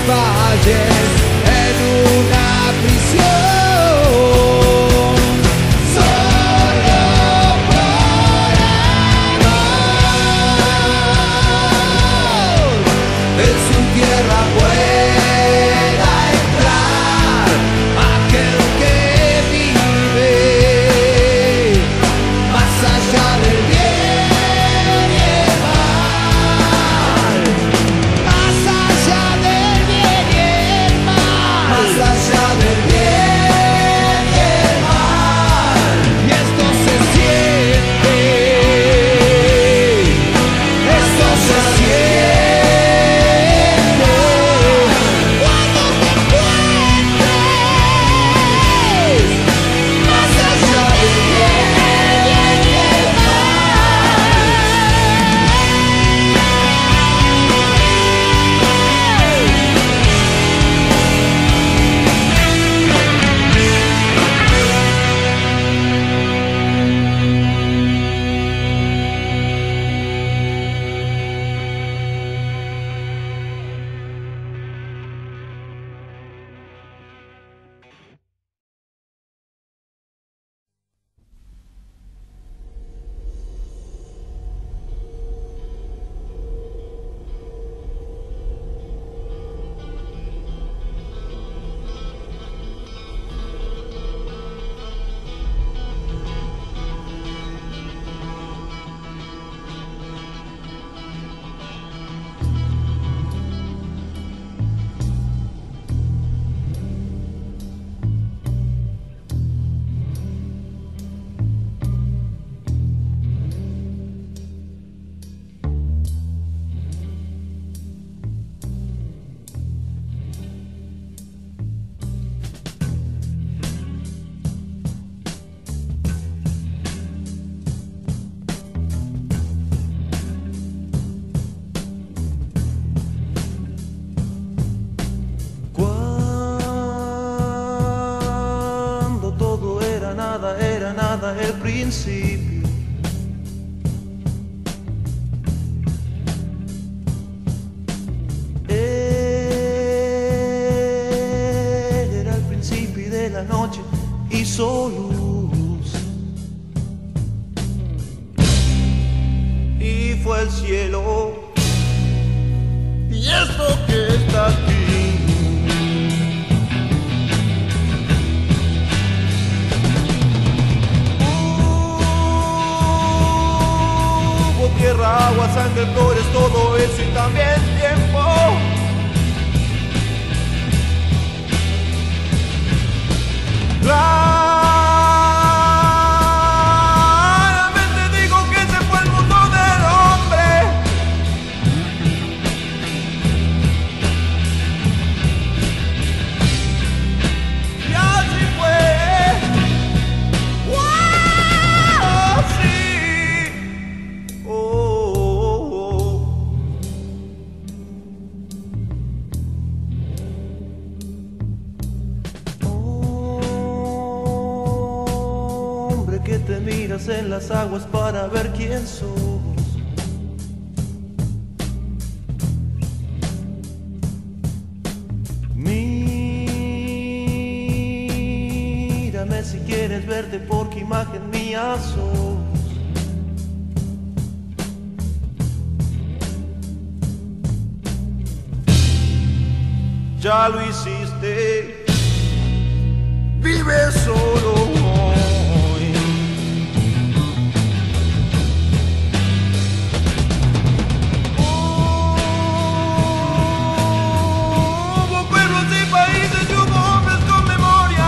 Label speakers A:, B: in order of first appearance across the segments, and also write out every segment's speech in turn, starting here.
A: valles en una prisión. Solo por amor, en su tierra pueda entrar aquel que vive más allá del bien y el mal, más allá del bien y el mal, más allá del bien y el mal. Y esto se siente, esto se siente cuando te encuentres más allá del bien y el
B: Cuando todo era nada el principio. Era el principio de la noche y solo luz. Y fue el cielo. Y esto que está aquí. Tierra, agua, sangre, flores, todo eso y también tiempo. Claramente digo que ese fue el mundo del hombre. Y así fue. ¡Wow! Sí. Hombre que te miras en las aguas para ver quién sos. Mírame si quieres verte porque imagen mía sos. Ya lo hiciste, vive solo hoy. Hubo pueblos y países y hubo hombres con memoria.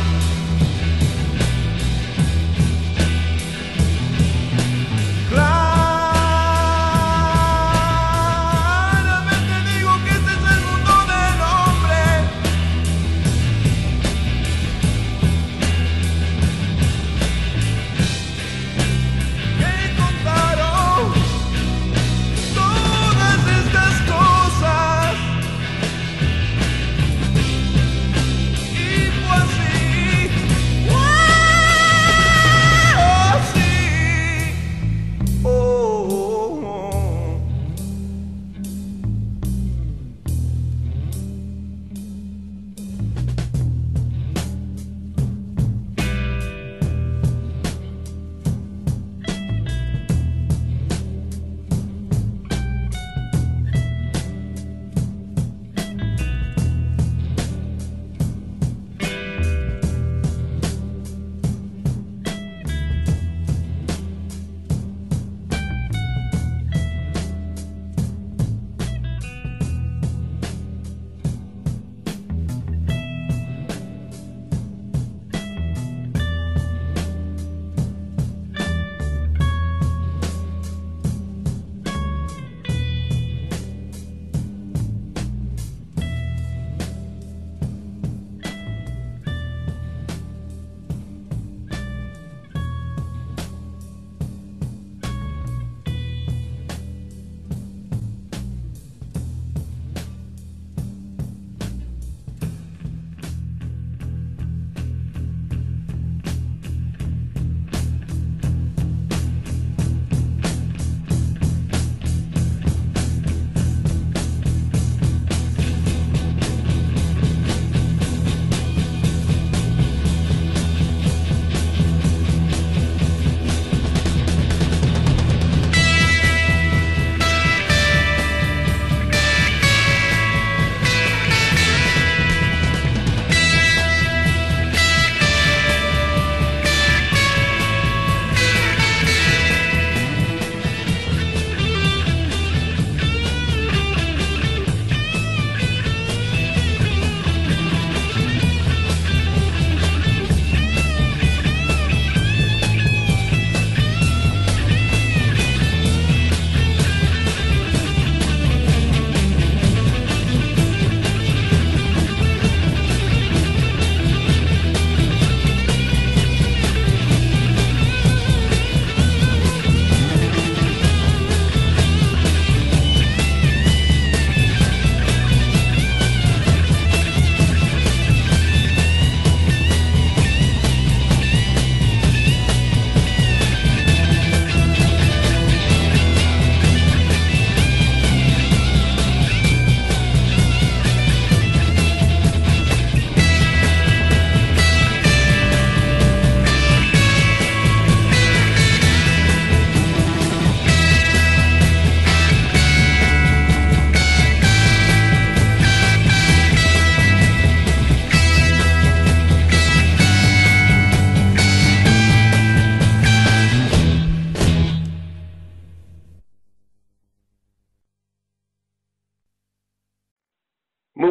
B: Claramente digo que este es el mundo del hombre.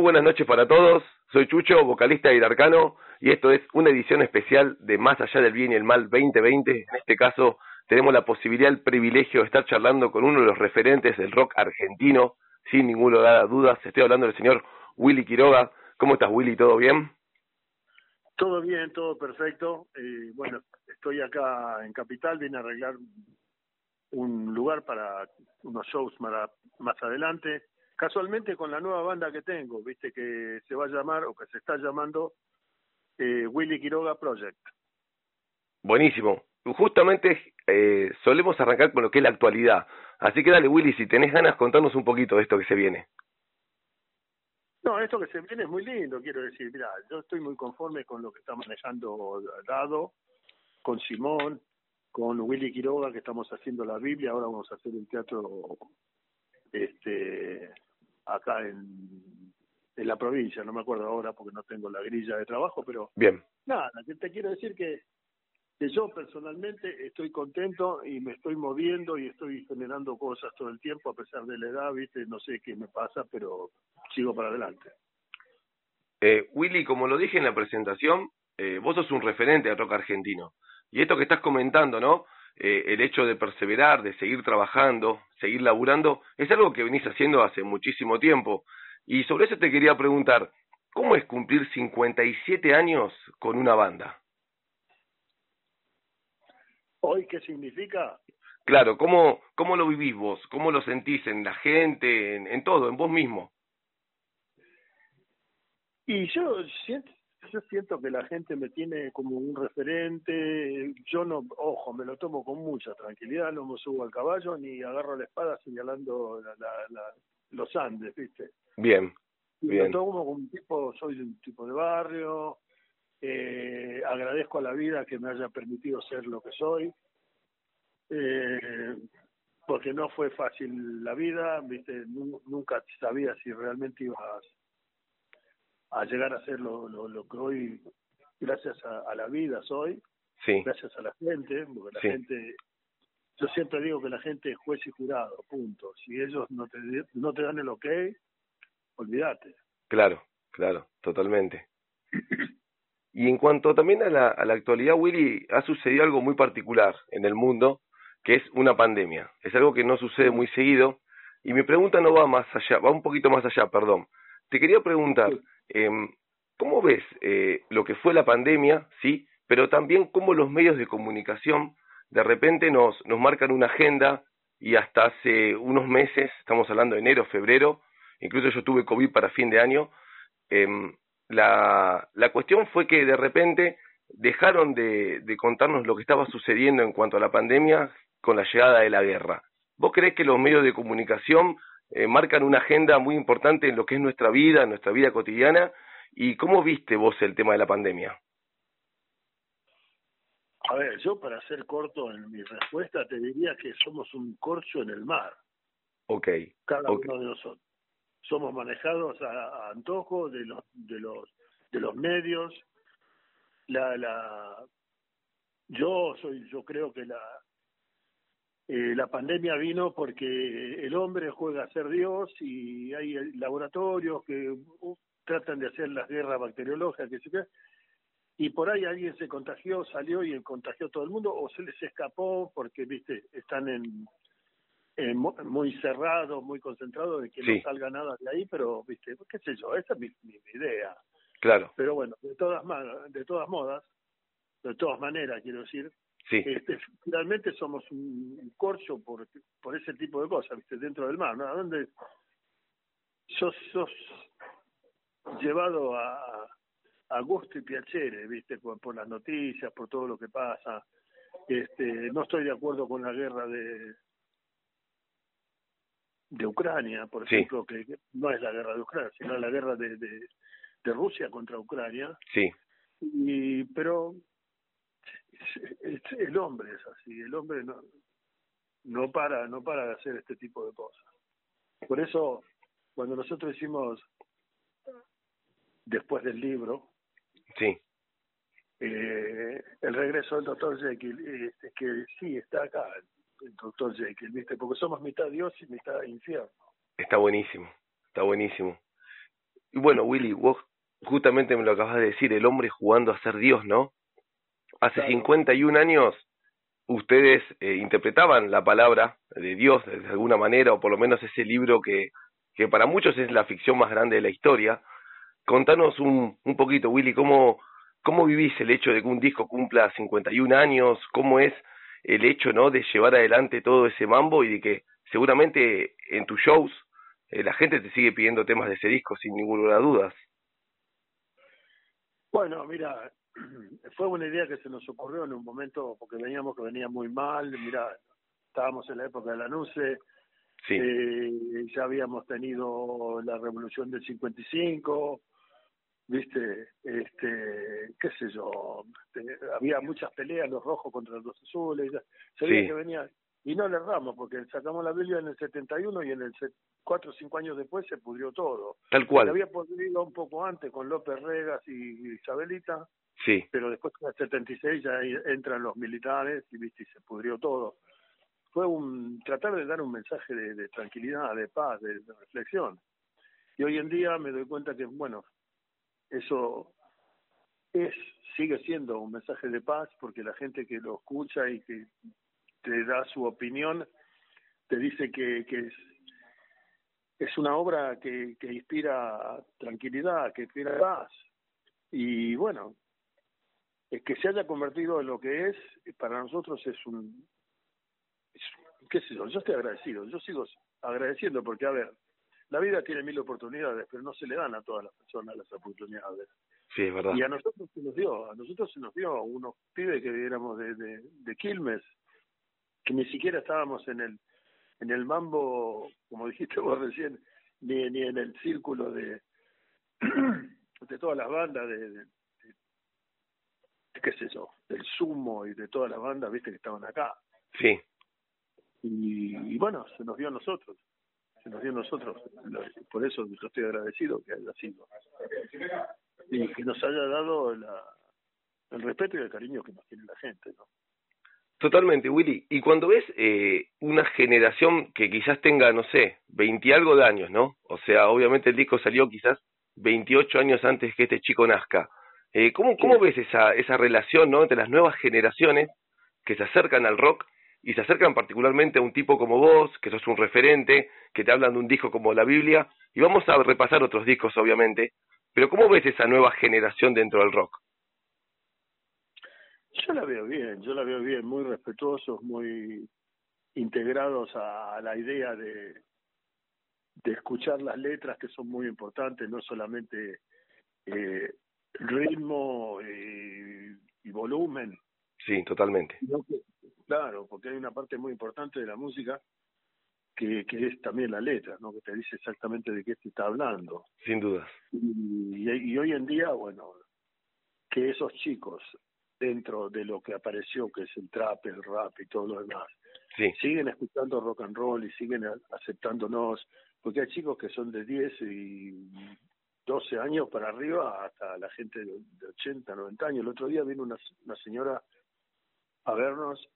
C: buenas noches para todos. Soy Chucho, vocalista de Irarcano, y esto es una edición especial de Más Allá del Bien y el Mal 2020. En este caso, tenemos la posibilidad, el privilegio de estar charlando con uno de los referentes del rock argentino, sin ninguna lugar a dudas. Estoy hablando del señor Willy Quiroga. ¿Cómo estás, Willy? ¿Todo bien?
D: Todo bien, todo perfecto. Bueno, estoy acá en Capital, vine a arreglar un lugar para unos shows más adelante. Casualmente con la nueva banda que tengo, viste, que se va a llamar, o que se está llamando, Willy Quiroga Project.
C: Buenísimo. Justamente solemos arrancar con lo que es la actualidad. Así que dale, Willy, si tenés ganas, contarnos un poquito de esto que se viene.
D: No, esto que se viene es muy lindo, quiero decir. Mira, yo estoy muy conforme con lo que está manejando Dado, con Simón, con Willy Quiroga, que estamos haciendo la Biblia. Ahora vamos a hacer un teatro acá en la provincia, no me acuerdo ahora porque no tengo la grilla de trabajo, pero
C: Bien.
D: nada, que te quiero decir que yo personalmente estoy contento y me estoy moviendo y estoy generando cosas todo el tiempo a pesar de la edad, viste, no sé qué me pasa, pero sigo para adelante.
C: Willy, como lo dije en la presentación, vos sos un referente del rock argentino. Y esto que estás comentando, ¿no? El hecho de perseverar, de seguir trabajando, seguir laburando, es algo que venís haciendo hace muchísimo tiempo. Y sobre eso te quería preguntar, ¿cómo es cumplir 57 años con una banda?
D: ¿Hoy qué significa?
C: Claro, ¿cómo lo vivís vos? ¿Cómo lo sentís en la gente, en todo, en vos mismo?
D: Y yo siento que la gente me tiene como un referente. Yo no, ojo, me lo tomo con mucha tranquilidad, no me subo al caballo ni agarro la espada señalando los Andes, ¿viste?
C: Bien,
D: Me
C: bien.
D: lo tomo como un tipo, soy un tipo de barrio, agradezco a la vida que me haya permitido ser lo que soy, porque no fue fácil la vida, ¿viste? Nunca sabía si realmente ibas a llegar a ser lo que hoy, gracias a la vida soy,
C: Sí,
D: gracias a la gente, porque la
C: sí,
D: gente, yo siempre digo que la gente es juez y jurado, punto. Si ellos no te dan el ok, olvídate.
C: claro, totalmente. Y en cuanto también a la actualidad, Willy, ha sucedido algo muy particular en el mundo, que es una pandemia. Es algo que no sucede muy seguido, y mi pregunta no va más allá, va un poquito más allá, perdón. Te quería preguntar, ¿cómo ves lo que fue la pandemia, sí, pero también cómo los medios de comunicación de repente nos marcan una agenda, y hasta hace unos meses, estamos hablando de enero, febrero, incluso yo tuve COVID para fin de año, la cuestión fue que de repente dejaron de contarnos lo que estaba sucediendo en cuanto a la pandemia con la llegada de la guerra. ¿Vos creés que los medios de comunicación marcan una agenda muy importante en lo que es nuestra vida cotidiana? ¿Y cómo viste vos el tema de la pandemia?
D: A ver, yo para ser corto en mi respuesta te diría que somos un corcho en el mar,
C: Ok,
D: cada
C: ok,
D: uno de nosotros. Somos manejados a antojo de los medios. Yo creo que la pandemia vino porque el hombre juega a ser Dios y hay laboratorios que tratan de hacer las guerras bacteriológicas, que se qué, y por ahí alguien se contagió, salió y contagió a todo el mundo, o se les escapó porque, viste, están muy cerrados, muy concentrados, de que no
C: sí,
D: salga nada de ahí, pero, viste, qué sé yo, esa es mi idea.
C: claro,
D: Pero bueno, de todas maneras, quiero decir,
C: sí,
D: finalmente somos un corcho por ese tipo de cosas, viste, dentro del mar, ¿no? Donde sos llevado a gusto y piacere, viste, por las noticias, por todo lo que pasa. No estoy de acuerdo con la guerra de Ucrania, por
C: sí,
D: ejemplo, que no es la guerra de Ucrania, sino la guerra de Rusia contra Ucrania.
C: sí,
D: Pero el hombre es así, el hombre no para de hacer este tipo de cosas. Por eso, cuando nosotros hicimos después del libro,
C: sí.
D: el regreso del Dr. Jekyll, que sí está acá el Dr. Jekyll, ¿viste? Porque somos mitad Dios y mitad infierno.
C: Está buenísimo, está buenísimo. y bueno, Willy, vos justamente me lo acabas de decir, el hombre jugando a ser Dios, ¿no? Hace
D: Claro.
C: 51 años ustedes interpretaban la palabra de Dios de alguna manera, o por lo menos ese libro que para muchos es la ficción más grande de la historia. Contanos un poquito, Willy, cómo vivís el hecho de que un disco cumpla 51 años, cómo es el hecho, ¿no?, de llevar adelante todo ese mambo y de que seguramente en tus shows la gente te sigue pidiendo temas de ese disco sin ninguna duda.
D: Bueno, mira, fue una idea que se nos ocurrió en un momento porque veníamos que venía muy mal. Mira, estábamos en la época de la NUCE,
C: Sí,
D: ya habíamos tenido la revolución del 55, viste, qué sé yo, había muchas peleas, los rojos contra los azules, se veía
C: sí,
D: que venía, y no le erramos, porque sacamos la Biblia en el 71 y en el 4 o 5 años después se pudrió todo.
C: tal
D: Se
C: cual,
D: había pudrido un poco antes con López Regas y Isabelita,
C: sí,
D: pero después en el 76 ya entran los militares y viste, y se pudrió todo. Fue tratar de dar un mensaje de tranquilidad, de paz, de reflexión. Y hoy en día me doy cuenta que, bueno, eso sigue siendo un mensaje de paz, porque la gente que lo escucha y que te da su opinión te dice que es una obra que inspira tranquilidad, que inspira paz. Y bueno, es que se haya convertido en lo que es, para nosotros qué sé yo estoy agradecido, yo sigo agradeciendo, porque a ver, la vida tiene 1000 oportunidades, pero no se le dan a todas las personas las oportunidades.
C: sí, es verdad.
D: Y a nosotros se nos dio unos pibes que éramos de Quilmes, que ni siquiera estábamos en el mambo, como dijiste vos recién, ni en el círculo de de todas las bandas, de qué sé yo, del Sumo y de todas las bandas, viste, que estaban acá.
C: Sí,
D: Y bueno, se nos dio a nosotros. Por eso yo estoy agradecido que haya sido. Y que nos haya dado el respeto y el cariño que nos tiene la gente, ¿no?
C: totalmente, Willy. Y cuando ves una generación que quizás tenga, no sé, 20 y algo de años, ¿no? O sea, obviamente el disco salió quizás 28 años antes que este chico nazca. ¿Cómo
D: Sí.
C: ves esa relación, ¿no?, entre las nuevas generaciones que se acercan al rock y se acercan particularmente a un tipo como vos, que sos un referente, que te hablan de un disco como la Biblia? Y vamos a repasar otros discos, obviamente. Pero ¿cómo ves esa nueva generación dentro del rock?
D: Yo la veo bien, muy respetuosos, muy integrados a la idea de escuchar las letras, que son muy importantes, no solamente ritmo y volumen,
C: Sí, totalmente.
D: sino que, claro, porque hay una parte muy importante de la música que es también la letra, ¿no? Que te dice exactamente de qué te está hablando.
C: Sin dudas.
D: Y hoy en día, bueno, que esos chicos, dentro de lo que apareció, que es el trap, el rap y todo lo demás,
C: Sí,
D: siguen escuchando rock and roll y siguen aceptándonos, porque hay chicos que son de 10 y 12 años para arriba, hasta la gente de 80, 90 años. El otro día vino una señora a vernos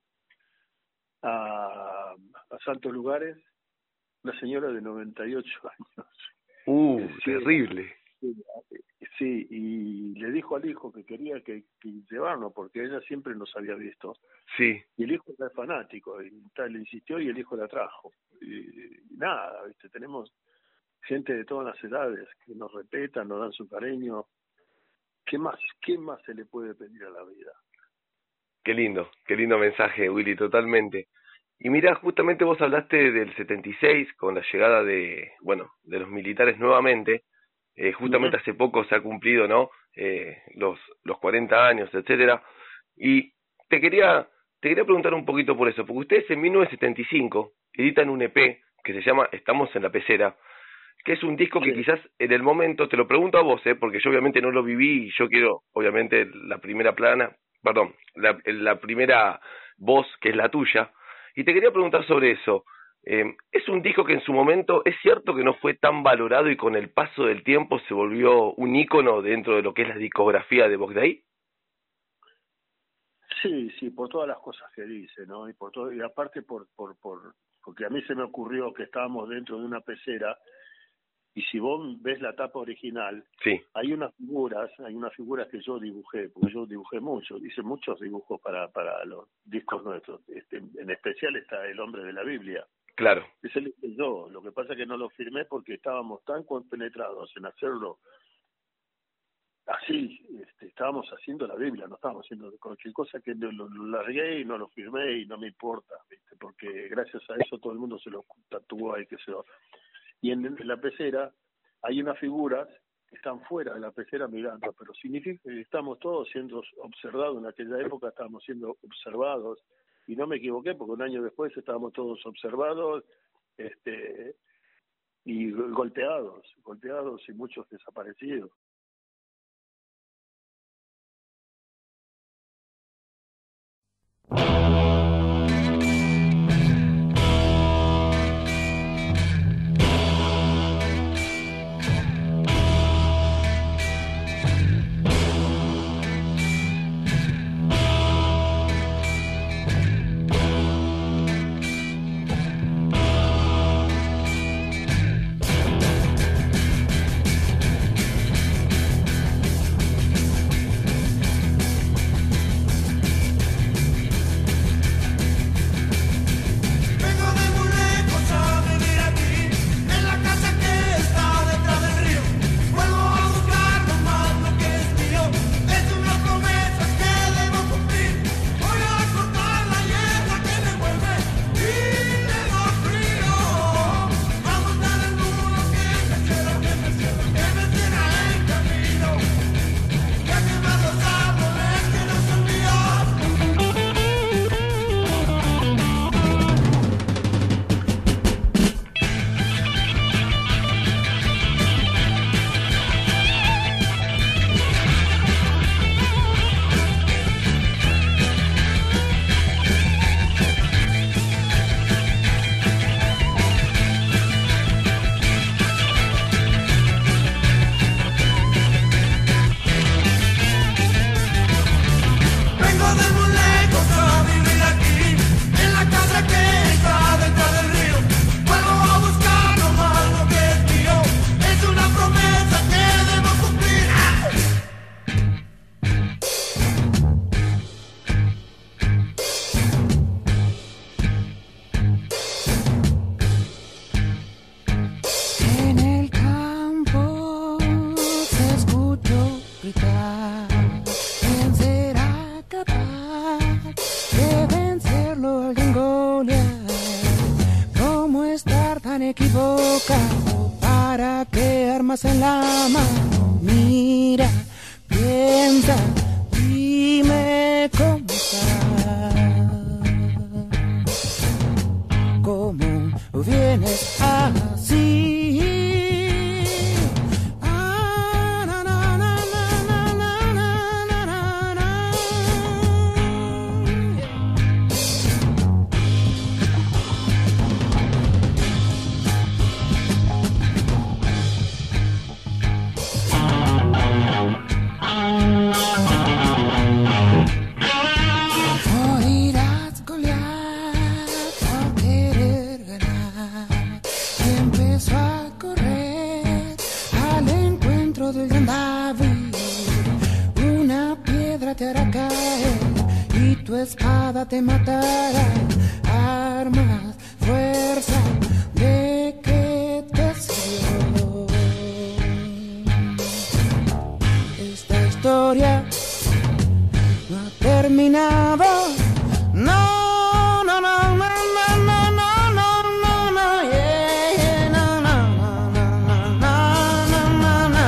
D: a Santos Lugares, una señora de 98 años, ciega.
C: terrible.
D: Sí, y le dijo al hijo que quería que llevarnos, porque ella siempre nos había visto.
C: Sí,
D: Y el hijo era fanático, y tal, le insistió y el hijo la trajo. Y nada, ¿viste? Tenemos gente de todas las edades que nos respetan, nos dan su cariño. ¿Qué más se le puede pedir a la vida?
C: qué lindo mensaje, Willy, totalmente. Y mira, justamente vos hablaste del 76 con la llegada de los militares nuevamente. Justamente
D: Ujú.
C: hace poco se ha cumplido, ¿no?, los 40 años, etcétera. Y te quería preguntar un poquito por eso, porque ustedes en 1975 editan un EP que se llama Estamos en la Pecera, que es un disco que
D: Sí,
C: quizás en el momento, te lo pregunto a vos, porque yo obviamente no lo viví y yo quiero, obviamente, la primera voz que es la tuya, y te quería preguntar sobre eso. Es un disco que en su momento es cierto que no fue tan valorado y con el paso del tiempo se volvió un ícono dentro de lo que es la discografía de Box Day.
D: sí, por todas las cosas que dice, ¿no? Y por todo, y aparte porque a mí se me ocurrió que estábamos dentro de una pecera Y si vos ves la tapa original,
C: Sí,
D: hay unas figuras que yo dibujé, porque yo dibujé mucho, hice muchos dibujos para los discos nuestros. En especial está El Hombre de la Biblia.
C: claro.
D: Ese lo hice yo. Lo que pasa es que no lo firmé porque estábamos tan compenetrados en hacerlo así. Estábamos haciendo la Biblia, no estábamos haciendo cualquier cosa, que lo largué y no lo firmé y no me importa, ¿viste? Porque gracias a eso todo el mundo se lo tatuó ahí, que se lo... Y en la pecera hay unas figuras que están fuera de la pecera mirando, pero significa que estamos todos siendo observados. En aquella época estábamos siendo observados, y no me equivoqué, porque un año después estábamos todos observados y golpeados y muchos desaparecidos.
A: equivocado. ¿Para qué armas en la mano? Mira, piensa, dime cómo estás. ¿Cómo vienes así? Te hará caer y tu espada te matará. Armas, fuerza, ¿de qué te sirvió? Esta historia no ha terminado. No, no, no, no, no, no, no, no, no, no, yeah, yeah, no, no, no, no, no, no, no, no.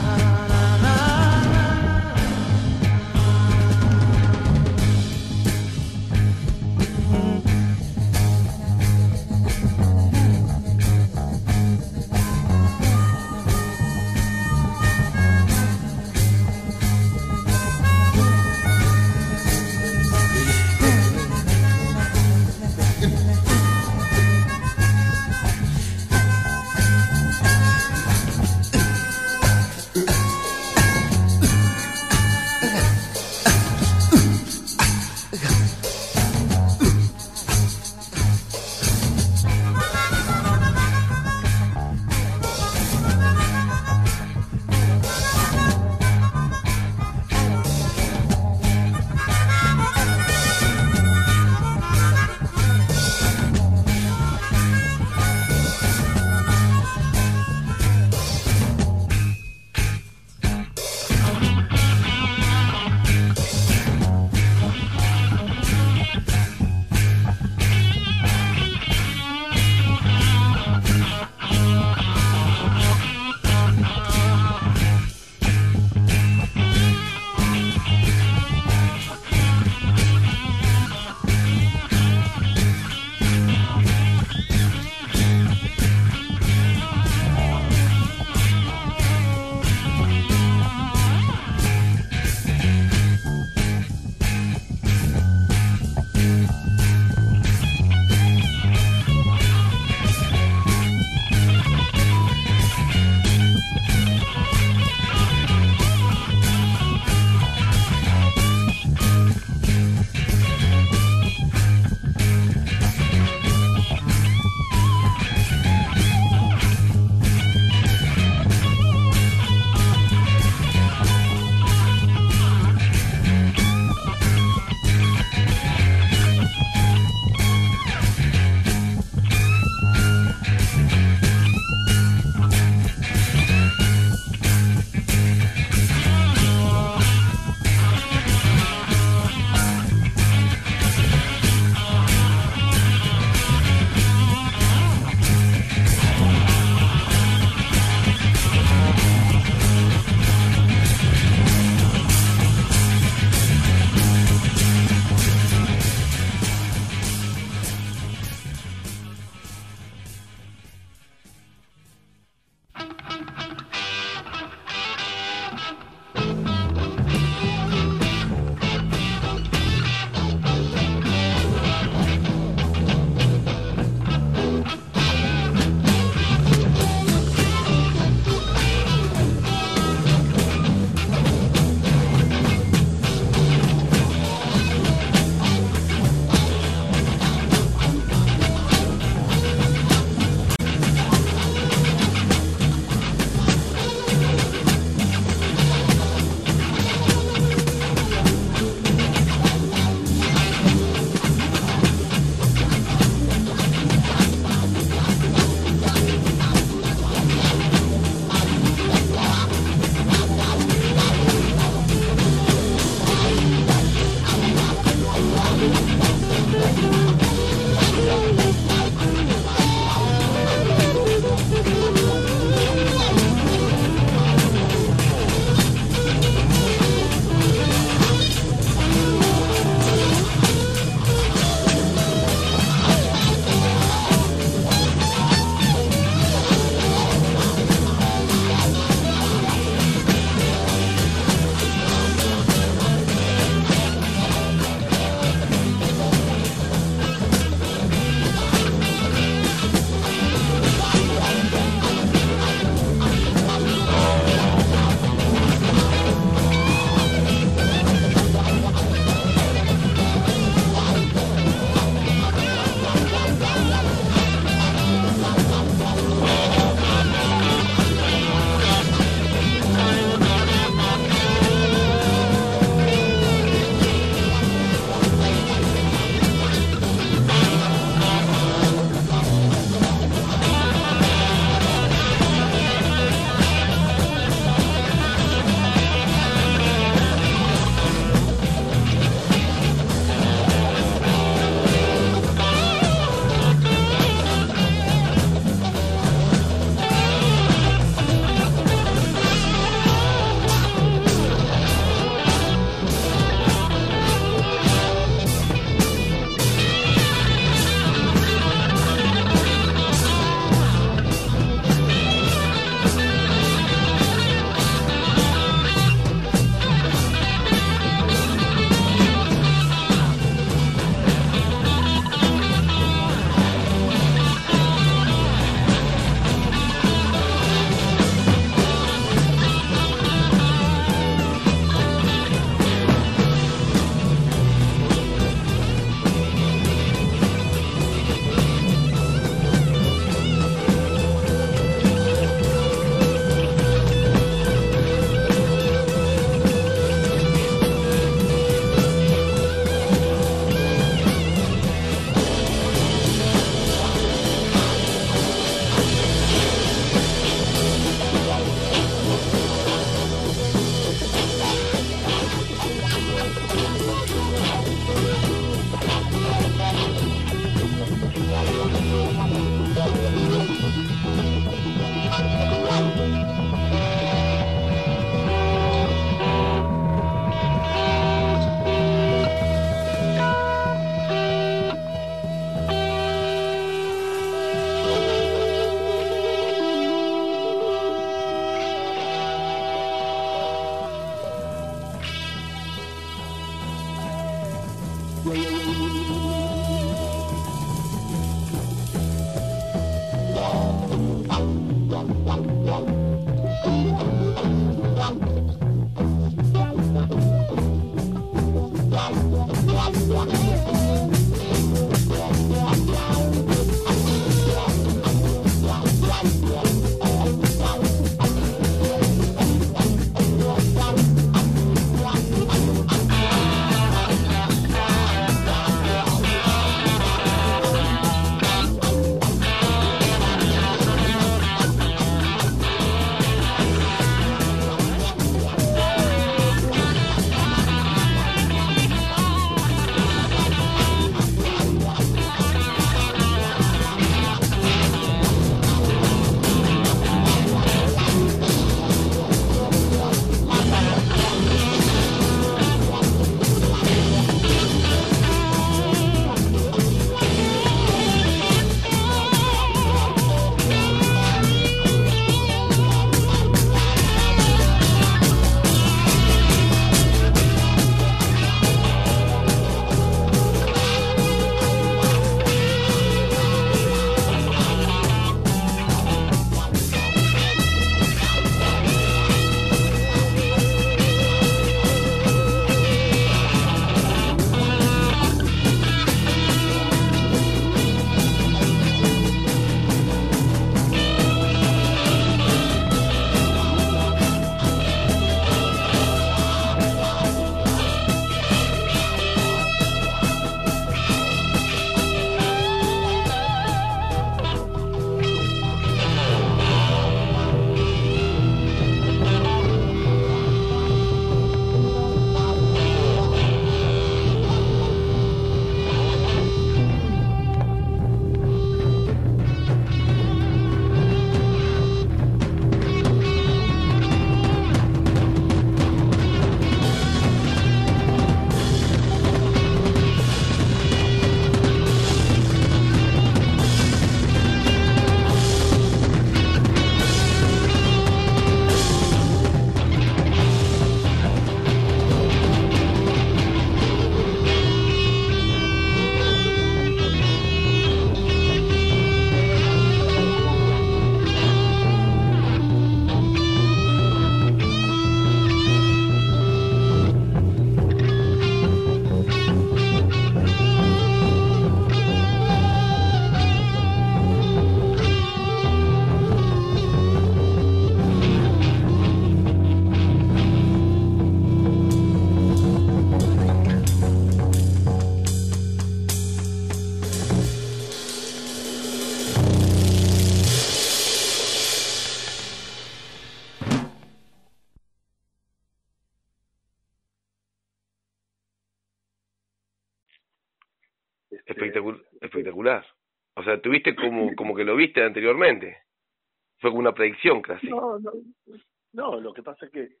C: Espectacular. O sea, tuviste como que lo viste anteriormente. Fue como una predicción casi.
D: No, lo que pasa es que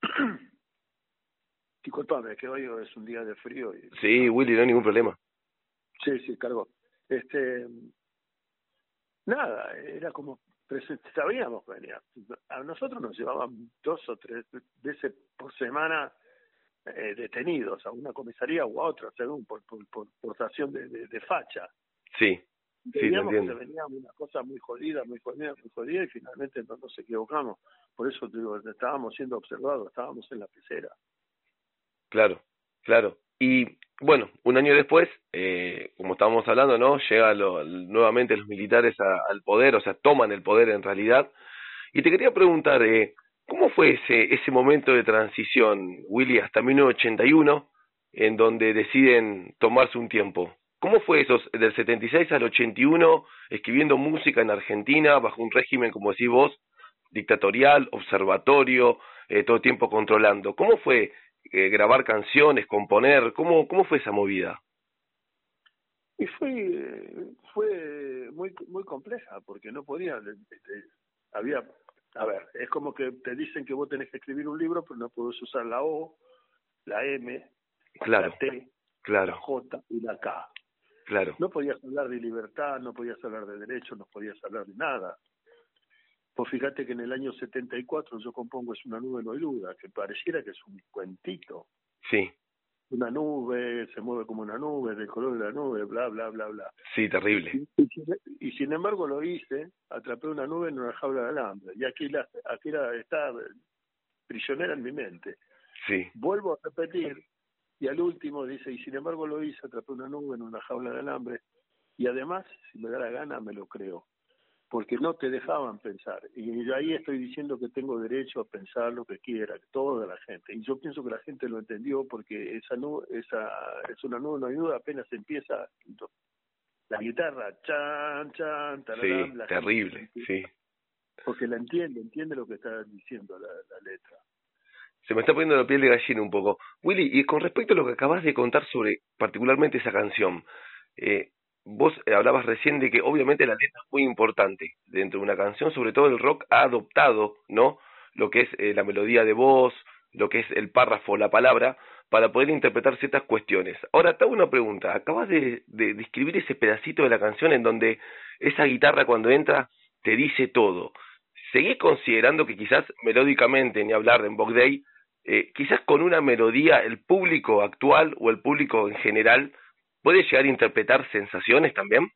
D: disculpame, que hoy es un día de frío.
C: Sí, Willy, no hay ningún problema.
D: Sí, cargo. Nada, era como, sabíamos que venía. A nosotros nos llevaban 2 o 3 veces por semana detenidos a una comisaría u a otra, según por portación de facha.
C: Sí, te
D: Veíamos que
C: entiendo.
D: se venía una cosa muy jodida, y finalmente no nos equivocamos. Por eso digo, estábamos siendo observados, estábamos en la pecera.
C: Claro. Y bueno, un año después, como estábamos hablando, ¿no? Llegan nuevamente los militares al poder, o sea, toman el poder en realidad. Y te quería preguntar, ¿cómo fue ese momento de transición, Willy, hasta 1981, en donde deciden tomarse un tiempo? ¿Cómo fue eso, del 76 al 81, escribiendo música en Argentina, bajo un régimen, como decís vos, dictatorial, observatorio, todo el tiempo controlando? ¿Cómo fue grabar canciones, componer? ¿Cómo fue esa movida?
D: Y fue muy compleja, porque no podía, había, a ver, es como que te dicen que vos tenés que escribir un libro, pero no podés usar la O, la M,
C: Claro,
D: la T, la
C: claro,
D: J y la K.
C: claro.
D: No podías hablar de libertad, no podías hablar de derechos, no podías hablar de nada. Pues fíjate que en el año 74 yo compongo Es una nube no hay duda, que pareciera que es un cuentito.
C: Sí,
D: Una nube, se mueve como una nube, del color de la nube, bla, bla, bla, bla.
C: sí, terrible.
D: Y sin embargo lo hice, atrapé una nube en una jaula de alambre. Y aquí está prisionera en mi mente.
C: Sí,
D: Vuelvo a repetir, y al último dice, y sin embargo lo hice, atrapé una nube en una jaula de alambre. Y además, si me da la gana, me lo creo. Porque no te dejaban pensar. Y ahí estoy diciendo que tengo derecho a pensar lo que quiera, toda la gente. Y yo pienso que la gente lo entendió porque esa es una nube, no hay duda, apenas empieza la guitarra, chan, chan, tararán,
C: sí,
D: la
C: terrible,
D: gente,
C: sí.
D: porque la entiende lo que está diciendo la letra.
C: Se me está poniendo la piel de gallina un poco. Willy, y con respecto a lo que acabas de contar sobre particularmente esa canción, eh, vos hablabas recién de que obviamente la letra es muy importante dentro de una canción, sobre todo el rock ha adoptado, ¿no? Lo que es la melodía de voz, lo que es el párrafo, la palabra, para poder interpretar ciertas cuestiones. Ahora te hago una pregunta. Acabas de describir ese pedacito de la canción en donde esa guitarra cuando entra te dice todo. ¿Seguís considerando que quizás melódicamente, ni hablar de en Bog Day, quizás con una melodía el público actual o el público en general puede llegar a interpretar sensaciones también?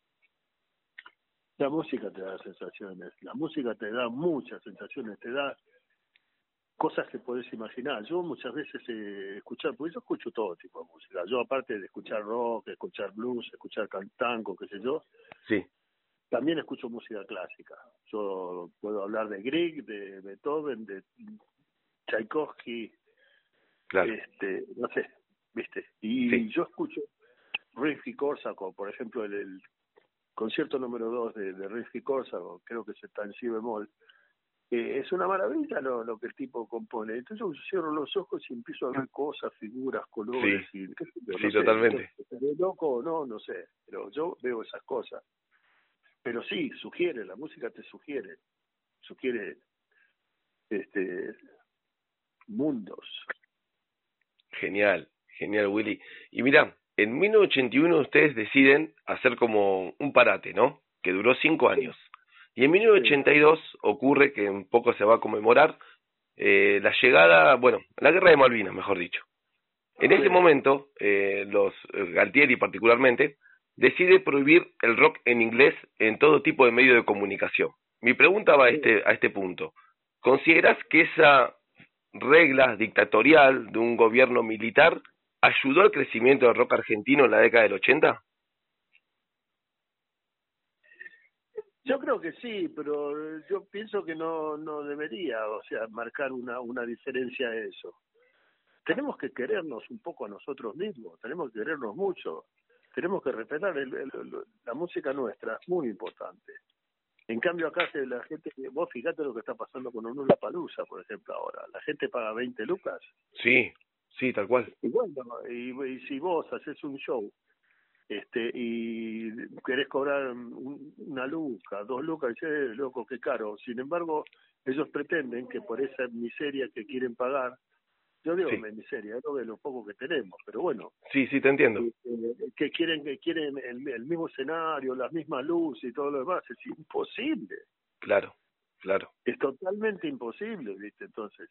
D: La música te da sensaciones, la música te da muchas sensaciones, te da cosas que podés imaginar. Yo muchas veces porque yo escucho todo tipo de música. Yo aparte de escuchar rock, escuchar blues, escuchar tango, qué sé yo,
C: Sí,
D: también escucho música clásica. Yo puedo hablar de Grieg, de Beethoven, de Tchaikovsky,
C: claro,
D: no sé, ¿viste? Y
C: sí,
D: yo escucho Rimsky-Korsakov, por ejemplo, el concierto número 2 de Rimsky-Korsakov, creo que está en si bemol. Es una maravilla lo que el tipo compone. Entonces yo cierro los ojos y empiezo a ver cosas, figuras,
C: sí,
D: colores, y qué sé yo,
C: sí,
D: no sé,
C: totalmente.
D: ¿estaré loco o no? No sé, pero yo veo esas cosas. Pero sí, la música te sugiere mundos.
C: Genial, genial, Willy. Y mira, en 1981 ustedes deciden hacer como un parate, ¿no? Que duró 5 años. Y en
D: Sí,
C: 1982 ocurre que en poco se va a conmemorar la llegada, bueno, la guerra de Malvinas, mejor dicho. En ese
D: sí.
C: momento, los Galtieri particularmente, decide prohibir el rock en inglés en todo tipo de medio de comunicación. Mi pregunta va a este punto. ¿Consideras que esa regla dictatorial de un gobierno militar ayudó al crecimiento del rock argentino en la década del 80?
D: Yo creo que sí, pero yo pienso que no debería, o sea, marcar una diferencia eso. Tenemos que querernos un poco a nosotros mismos, tenemos que querernos mucho, tenemos que respetar la música nuestra, es muy importante. En cambio acá la gente, vos fíjate lo que está pasando con Lollapalooza, por ejemplo, ahora. La gente paga 20 lucas.
C: Sí, sí, tal cual.
D: Y bueno, y si vos haces un show y querés cobrar una luca, 2 lucas, y dices, loco, qué caro. Sin embargo, ellos pretenden que por esa miseria que quieren pagar, yo digo
C: Sí.
D: miseria, es lo poco que tenemos, pero bueno,
C: Sí, te entiendo.
D: que quieren el mismo escenario, la misma luz y todo lo demás, es imposible,
C: Claro.
D: es totalmente imposible, ¿viste? Entonces,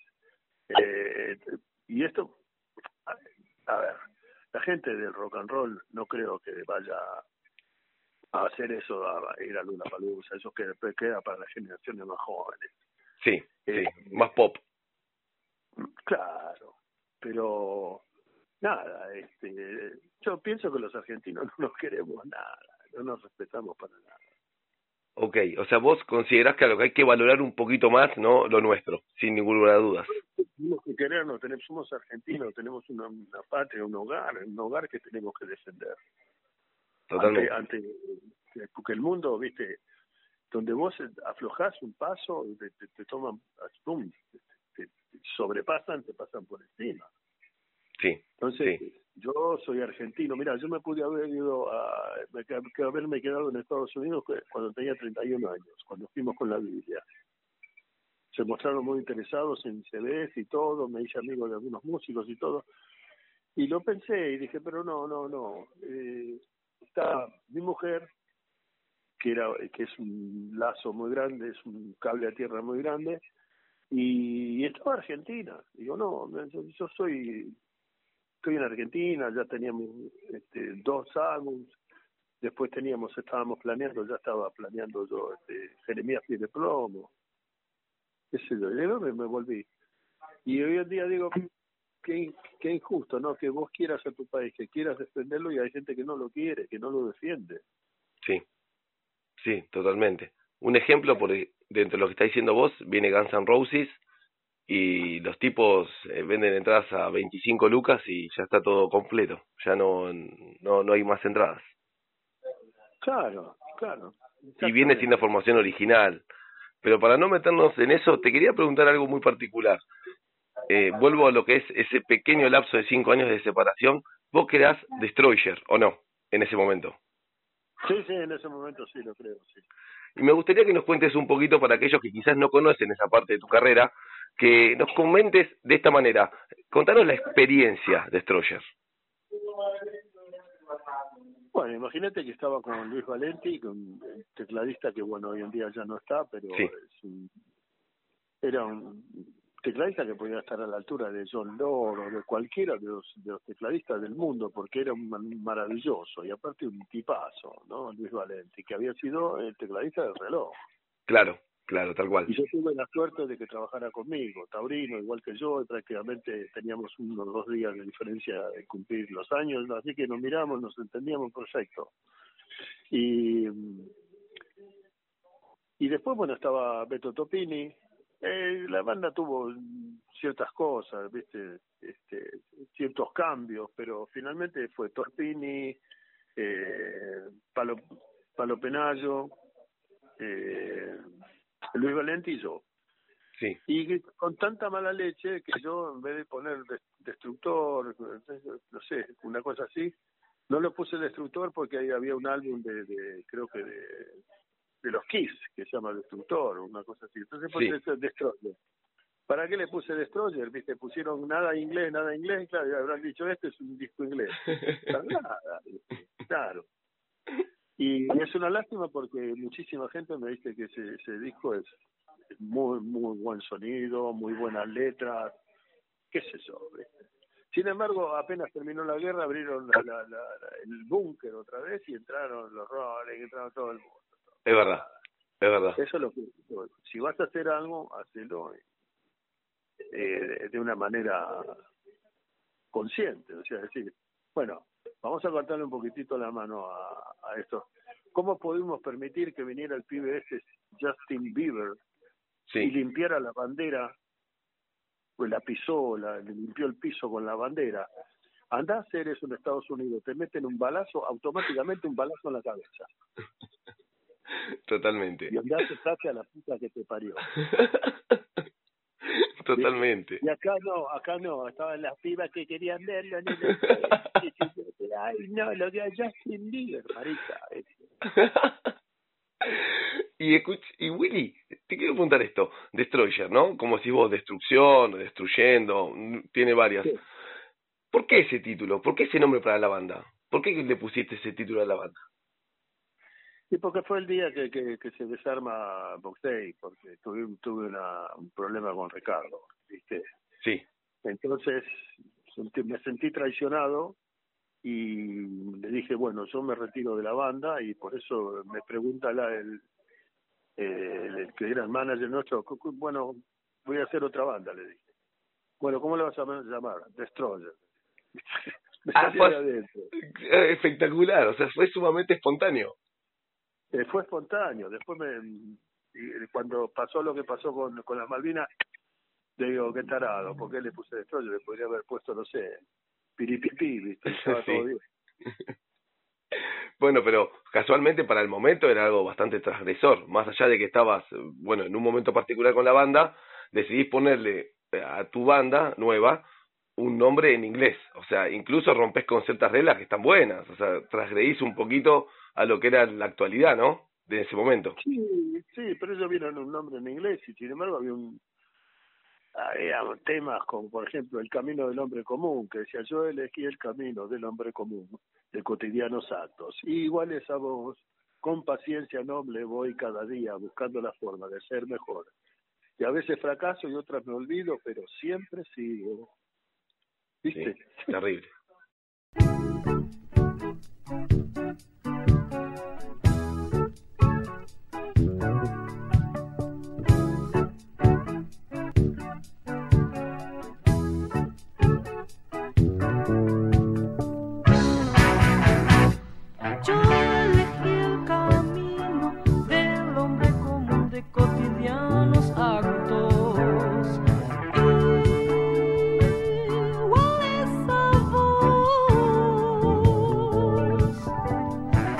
D: y esto, a ver, la gente del rock and roll no creo que vaya a hacer eso, a ir a Lollapalooza, eso que después queda para las generaciones más jóvenes.
C: Sí, más pop.
D: Claro, pero nada, yo pienso que los argentinos no nos queremos nada, no nos respetamos para nada.
C: Ok, o sea, vos considerás que a lo que hay que valorar un poquito más, ¿no? Lo nuestro, sin ninguna duda.
D: Tenemos que querernos, somos argentinos, tenemos una patria, un hogar que tenemos que defender.
C: Totalmente.
D: Porque el mundo, viste, donde vos aflojás un paso, te toman, ¡pum!, te sobrepasan, te pasan por encima.
C: Sí.
D: Entonces,
C: sí.
D: yo soy argentino. Mira, yo me pude haber ido haberme quedado en Estados Unidos cuando tenía 31 años, cuando fuimos con la Biblia. Se mostraron muy interesados en CDs y todo, me hice amigo de algunos músicos y todo. Y lo pensé y dije, pero no. Está mi mujer, que es un lazo muy grande, es un cable a tierra muy grande, y estaba Argentina. Digo, no, yo estoy en Argentina, ya teníamos 2 álbumes, después ya estaba planeando yo Jeremías Pies de Plomo, qué sé yo, y de nuevo me volví. Y hoy en día digo, qué injusto, ¿no? Que vos quieras a tu país, que quieras defenderlo y hay gente que no lo quiere, que no lo defiende.
C: Sí, totalmente. Un ejemplo, dentro de lo que está diciendo vos, viene Guns N' Roses y los tipos venden entradas a 25 lucas y ya está todo completo. Ya no hay más entradas.
D: Claro.
C: Y viene sin la formación original. Pero para no meternos en eso, te quería preguntar algo muy particular. Vuelvo a lo que es ese pequeño lapso de 5 años de separación. ¿Vos querás Destroyer o no en ese momento?
D: Sí, en ese momento sí, lo creo, sí.
C: Y me gustaría que nos cuentes un poquito para aquellos que quizás no conocen esa parte de tu carrera, que nos comentes de esta manera. Contanos la experiencia de Destroyer.
D: Bueno, imagínate que estaba con Luis Valenti, con el tecladista que, bueno, hoy en día ya no está, pero
C: Sí.
D: Era un tecladista que podía estar a la altura de John Lord o de cualquiera de los tecladistas del mundo, porque era un maravilloso y aparte un tipazo, ¿no? Luis Valenti, que había sido el tecladista del Reloj.
C: Claro, tal cual.
D: Y yo tuve la suerte de que trabajara conmigo, taurino, igual que yo, y prácticamente teníamos unos 2 días de diferencia de cumplir los años, así que nos miramos, nos entendíamos perfecto. Y después, bueno, estaba Beto Topini. La banda tuvo ciertas cosas, ¿viste? Ciertos cambios, pero finalmente fue Topini, Palo Penayo, Luis Valenti y yo.
C: Sí.
D: Y con tanta mala leche que yo, en vez de poner Destructor, no sé, una cosa así, no lo puse Destructor porque ahí había un álbum creo que de los Kiss, que se llama Destructor, una cosa así. Entonces puse Destroyer. ¿Para qué le puse Destroyer? ¿Viste? Pusieron nada inglés, claro, y habrán dicho, este es un disco inglés. Nada, claro. Y es una lástima porque muchísima gente me dice que ese disco es muy, muy buen sonido, muy buenas letras, qué sé yo, ¿viste? Sin embargo, apenas terminó la guerra, abrieron el búnker otra vez y entraron los Rolling, entraron todo el mundo.
C: Es verdad.
D: Eso es lo que, si vas a hacer algo, hacelo de una manera consciente, o sea, decir, bueno, vamos a cortarle un poquitito la mano a esto. ¿Cómo pudimos permitir que viniera el pibe ese Justin Bieber y limpiara la bandera? Pues la pisó, le limpió el piso con la bandera. Andá a hacer eso en Estados Unidos, te meten un balazo, automáticamente un balazo en la cabeza.
C: Totalmente.
D: Y andá a la puta que te parió.
C: Totalmente.
D: Y acá no, estaban las pibas que querían verlo en el Ay, no, lo de Justin Bieber, marica.
C: Y Willy, te quiero preguntar esto, Destroyer, ¿no? Como si vos, destrucción, destruyendo, tiene varias.
D: Sí.
C: ¿Por qué ese título? ¿Por qué ese nombre para la banda? ¿Por qué le pusiste ese título a la banda?
D: Sí, porque fue el día que se desarma Box Day, porque tuve un problema con Ricardo, ¿viste?
C: Sí.
D: Entonces me sentí traicionado y le dije, bueno, yo me retiro de la banda, y por eso me pregunta el que era el manager nuestro, bueno, voy a hacer otra banda, le dije. Bueno, ¿cómo le vas a llamar? Destroyer. Me salió de adentro.
C: Espectacular, o sea, fue sumamente espontáneo.
D: Fue espontáneo. Después cuando pasó lo que pasó con las Malvinas, le digo, qué tarado, ¿por qué le puse Destroyer? Le podría haber puesto, no sé, Piripipi, ¿viste? Estaba todo bien.
C: Bueno, pero casualmente para el momento era algo bastante transgresor. Más allá de que estabas, bueno, en un momento particular con la banda, decidís ponerle a tu banda nueva un nombre en inglés. O sea, incluso rompes con ciertas reglas que están buenas. O sea, transgredís un poquito a lo que era la actualidad, ¿no? De ese momento.
D: Sí, pero ellos vieron un nombre en inglés y sin embargo había temas como, por ejemplo, El Camino del Hombre Común, que decía, yo elegí el camino del hombre común, de cotidianos actos, y iguales a vos, con paciencia noble voy cada día buscando la forma de ser mejor. Y a veces fracaso y otras me olvido, pero siempre sigo. ¿Viste?
C: Sí, terrible.
E: Yo elegí el camino del hombre común de cotidianos actos. Iguales a vos,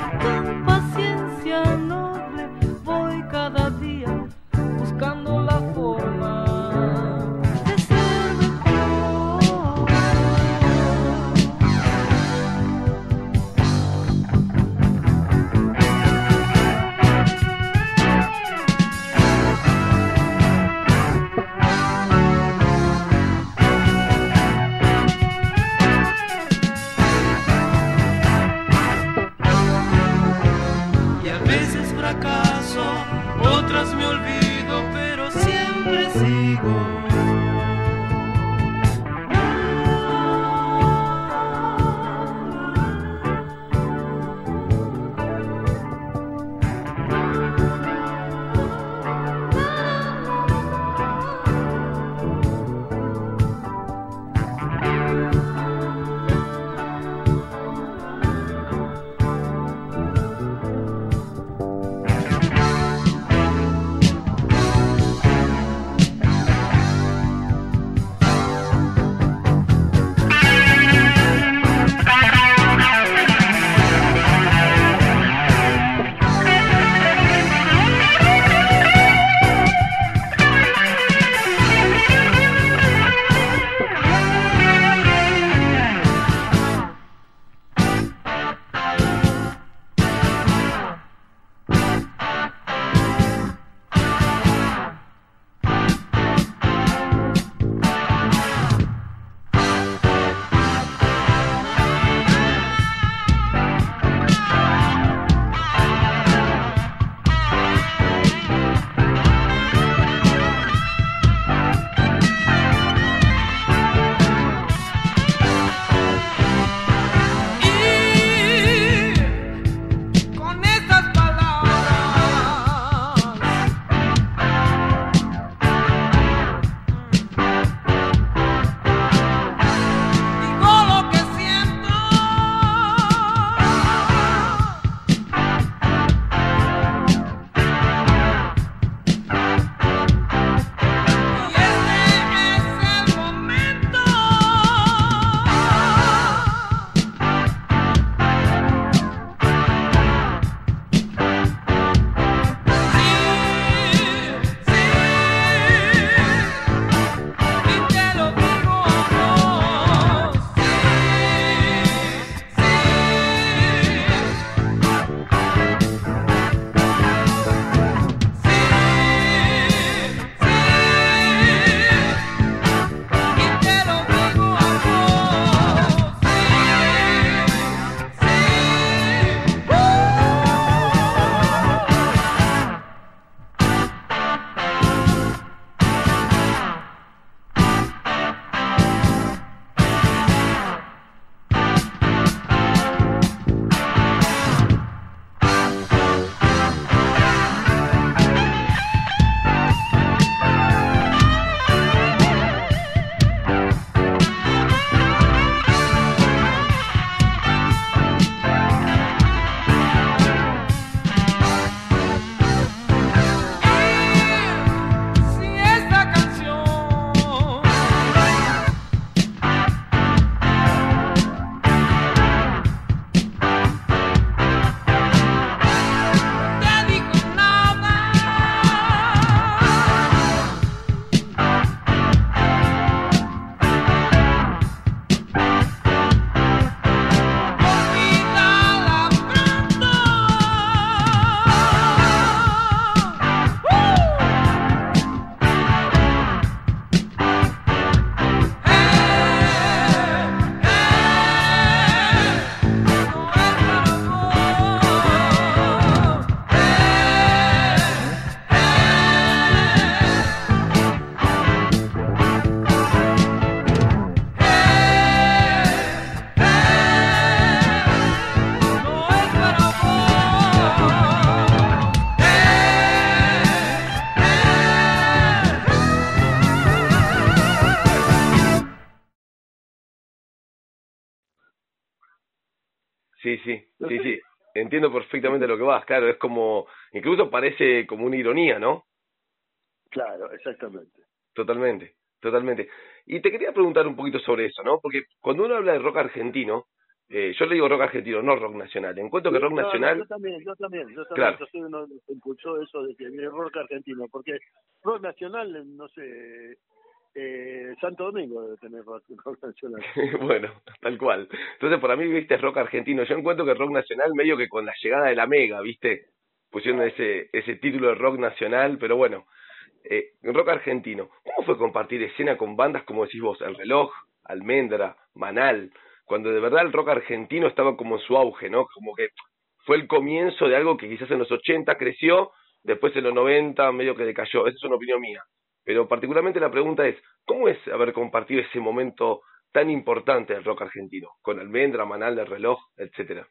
C: Sí, sí. Entiendo perfectamente lo que vas, claro, es como, incluso parece como una ironía, ¿no?
D: Claro, exactamente.
C: Totalmente, totalmente. Y te quería preguntar un poquito sobre eso, ¿no? Porque cuando uno habla de rock argentino, yo le digo rock argentino, no rock nacional. Encuentro que rock
D: No, yo
C: nacional,
D: también.
C: claro,
D: Yo soy uno que impulsó eso de que el rock argentino, porque rock nacional, no sé, Santo Domingo debe tener rock nacional.
C: bueno, tal cual. Entonces, para mí, viste, es rock argentino. Yo encuentro que rock nacional, medio que con la llegada de la Mega, viste, pusieron ese título de rock nacional, pero bueno, rock argentino. ¿Cómo fue compartir escena con bandas como decís vos, El Reloj, Almendra, Manal, cuando de verdad el rock argentino estaba como en su auge, ¿no? Como que fue el comienzo de algo que quizás en los 80 creció, después en los 90 medio que decayó. Esa es una opinión mía. Pero particularmente la pregunta es, ¿cómo es haber compartido ese momento tan importante del rock argentino? Con Almendra, Manal, El Reloj, etcétera.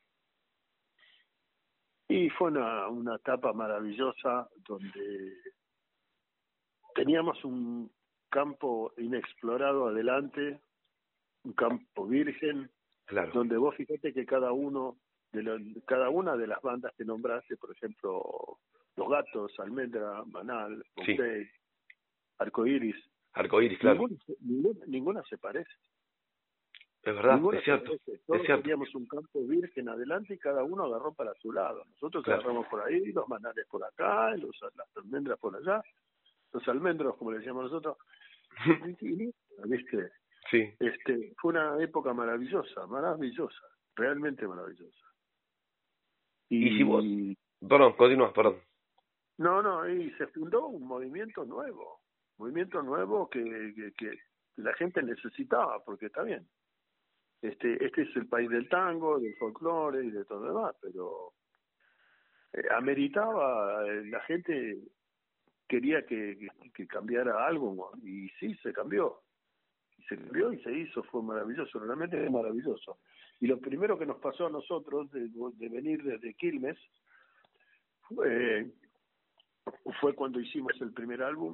D: Y fue una etapa maravillosa donde teníamos un campo inexplorado adelante, un campo virgen,
C: Claro,
D: donde vos fíjate que cada una de las bandas que nombraste, por ejemplo, Los Gatos, Almendra, Manal,
C: sí,
D: Monte, Arcoiris,
C: Arcoíris, claro.
D: ninguna se parece.
C: Es verdad,
D: Ninguna
C: es
D: se
C: cierto,
D: parece.
C: es
D: Todos
C: cierto,
D: teníamos un campo virgen adelante y cada uno agarró para su lado. Nosotros
C: claro.
D: agarramos por ahí, los manales por acá, las almendras por allá, los almendros, como le decíamos nosotros. ¿Viste?
C: Sí.
D: Fue una época maravillosa, realmente maravillosa.
C: Y si vos,
D: Y
C: perdón, continúa, perdón.
D: no, y se fundó un movimiento nuevo que la gente necesitaba, porque está bien. Este es el país del tango, del folclore y de todo lo demás, pero ameritaba, la gente quería que cambiara algo, ¿no? Y sí, se cambió y se hizo, fue maravilloso, realmente fue maravilloso. Y lo primero que nos pasó a nosotros de venir desde Quilmes fue cuando hicimos el primer álbum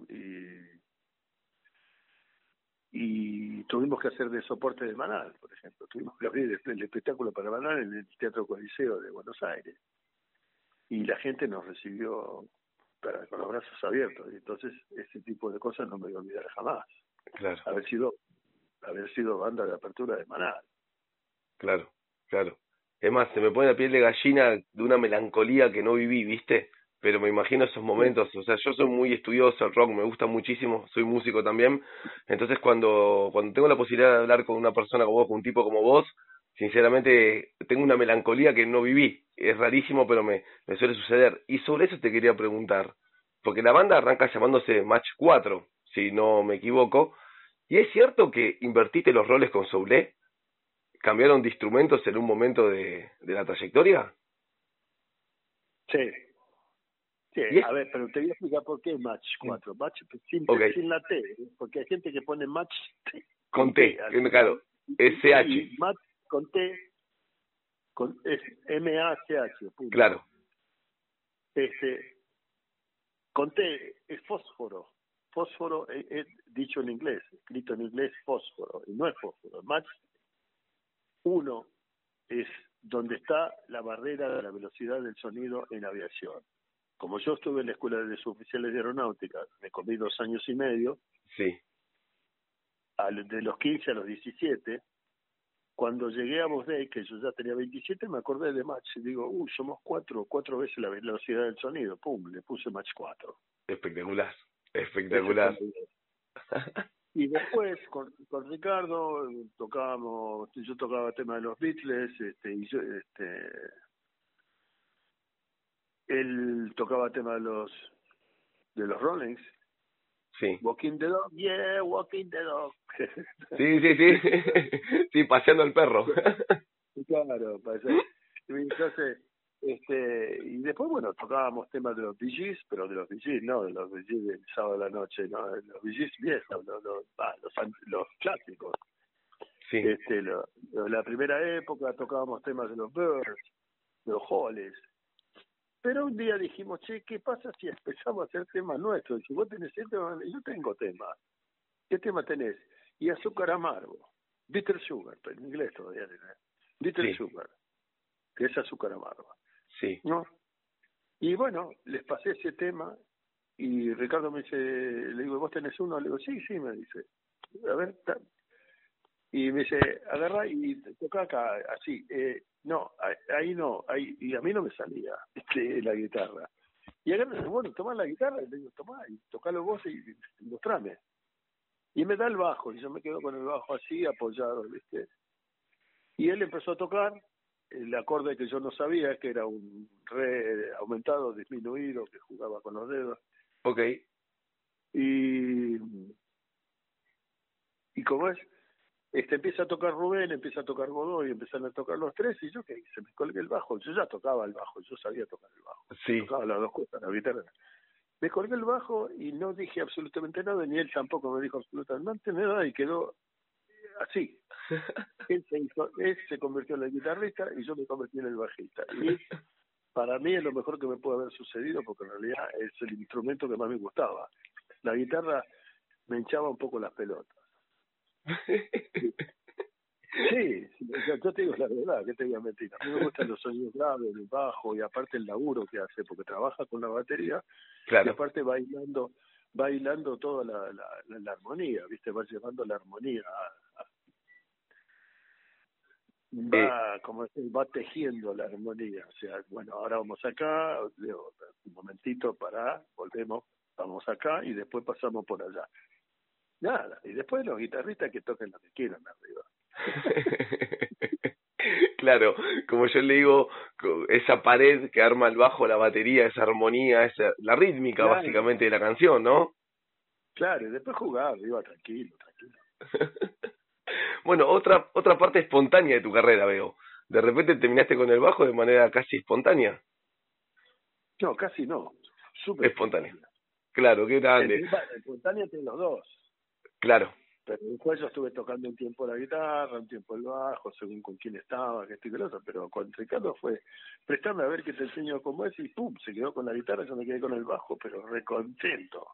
D: y tuvimos que hacer de soporte de Manal, por ejemplo. Tuvimos que abrir el espectáculo para Manal en el Teatro Coliseo de Buenos Aires. Y la gente nos recibió con los brazos abiertos. Y entonces ese tipo de cosas no me voy a olvidar jamás.
C: Claro,
D: Haber sido banda de apertura de Manal.
C: claro, claro. Es más, se me pone la piel de gallina de una melancolía que no viví, ¿viste? Pero me imagino esos
D: Sí.
C: momentos, o sea, yo soy muy estudioso del rock, me gusta muchísimo, soy músico también, entonces cuando tengo la posibilidad de hablar con una persona como vos, con un tipo como vos, sinceramente tengo una melancolía que no viví, es rarísimo, pero me suele suceder. Y sobre eso te quería preguntar, porque la banda arranca llamándose Match 4, si no me equivoco, y es cierto que invertiste los roles con Soulé, cambiaron de instrumentos en un momento de la trayectoria.
D: Sí, sí,
C: Y es,
D: a ver, pero te voy a explicar por qué Match 4. Match
C: ok,
D: sin la T, ¿eh? Porque hay gente que pone Match
C: con
D: con T
C: T,
D: al
C: claro,
D: final.
C: SH,
D: Y Match con T es M-A-C-H, punto.
C: claro,
D: Con T es fósforo. Fósforo es dicho en inglés, escrito en inglés fósforo, y no es fósforo. Match 1 es donde está la barrera de la velocidad del sonido en aviación. Como yo estuve en la escuela de suboficiales de aeronáutica, me comí 2 años y medio,
C: sí,
D: de los 15 a los 17, cuando llegué a Bosday, que yo ya tenía 27, me acordé de Match y digo, somos cuatro veces la velocidad del sonido. Pum, le puse Match 4.
C: espectacular,
D: Ese fue
C: espectacular.
D: el video. Y después con Ricardo yo tocaba temas de los Beatles, él tocaba temas de los Rollings.
C: Sí,
D: Walking the dog, yeah, walking the dog.
C: sí, sí, paseando al perro.
D: Claro, parece. Y entonces, y después, bueno, tocábamos temas de los Bee Gees, pero de los Bee Gees, no, de los Bee Gees del sábado a la noche, no, de los Bee Gees viejos, los clásicos.
C: Sí,
D: La primera época tocábamos temas de los Birds, de los Hollies. Pero un día dijimos, che, ¿qué pasa si empezamos a hacer temas nuestros? Si vos tenés tema, yo tengo temas. ¿Qué tema tenés? Y Azúcar Amargo, Bitter Sugar, pero en inglés todavía, Bitter
C: sí,
D: Sugar. que es Azúcar Amarga,
C: Sí.
D: ¿no? Y bueno, les pasé ese tema y Ricardo me dice, le digo, ¿vos tenés uno? Le digo, sí, me dice, a ver, y me dice, agarrá y toca acá, así, no, ahí no, ahí, y a mí no me salía la guitarra. Y agarra, bueno, tomá la guitarra, y le digo, tomá, y tocalo vos y mostrame. Y me da el bajo, y yo me quedo con el bajo así, apoyado, ¿viste? Y él empezó a tocar el acorde que yo no sabía, que era un re aumentado, disminuido, que jugaba con los dedos.
C: Ok.
D: Y como es, empieza a tocar Rubén, empieza a tocar Godoy, empiezan a tocar los tres, y yo que se me colgué el bajo. Yo ya tocaba el bajo, yo sabía tocar el bajo.
C: Sí.
D: Tocaba las dos cosas, la guitarra. Me colgué el bajo y no dije absolutamente nada, ni él tampoco me dijo absolutamente nada, y quedó así. Él se convirtió en el guitarrista y yo me convertí en el bajista. Y para mí es lo mejor que me puede haber sucedido, porque en realidad es el instrumento que más me gustaba. La guitarra me hinchaba un poco las pelotas. Sí, yo te digo la verdad, que te voy a mentir. A mí me gustan los sonidos graves, el bajo, y aparte el laburo que hace, porque trabaja con la batería, y
C: Claro.
D: aparte bailando toda la armonía, ¿viste? Va llevando la armonía va tejiendo la armonía. O sea, bueno, ahora vamos acá, digo, un momentito, volvemos, vamos acá y después pasamos por allá. Nada, y después los guitarristas que toquen lo que quieran arriba.
C: Claro, como yo le digo, esa pared que arma el bajo, la batería, esa armonía, la rítmica
D: Claro.
C: básicamente de la canción, ¿no?
D: Claro, y después jugar, iba tranquilo.
C: Bueno, otra parte espontánea de tu carrera, veo. De repente terminaste con el bajo de manera casi espontánea.
D: No, casi no, súper
C: Espontánea. Claro, qué grande.
D: Espontánea entre los dos.
C: Claro.
D: Pero después yo estuve tocando un tiempo la guitarra, un tiempo el bajo, según con quién estaba, que esto y que lo otro, pero con Ricardo fue, préstame a ver que te enseño cómo es, y pum, se quedó con la guitarra, yo me quedé con el bajo, pero recontento.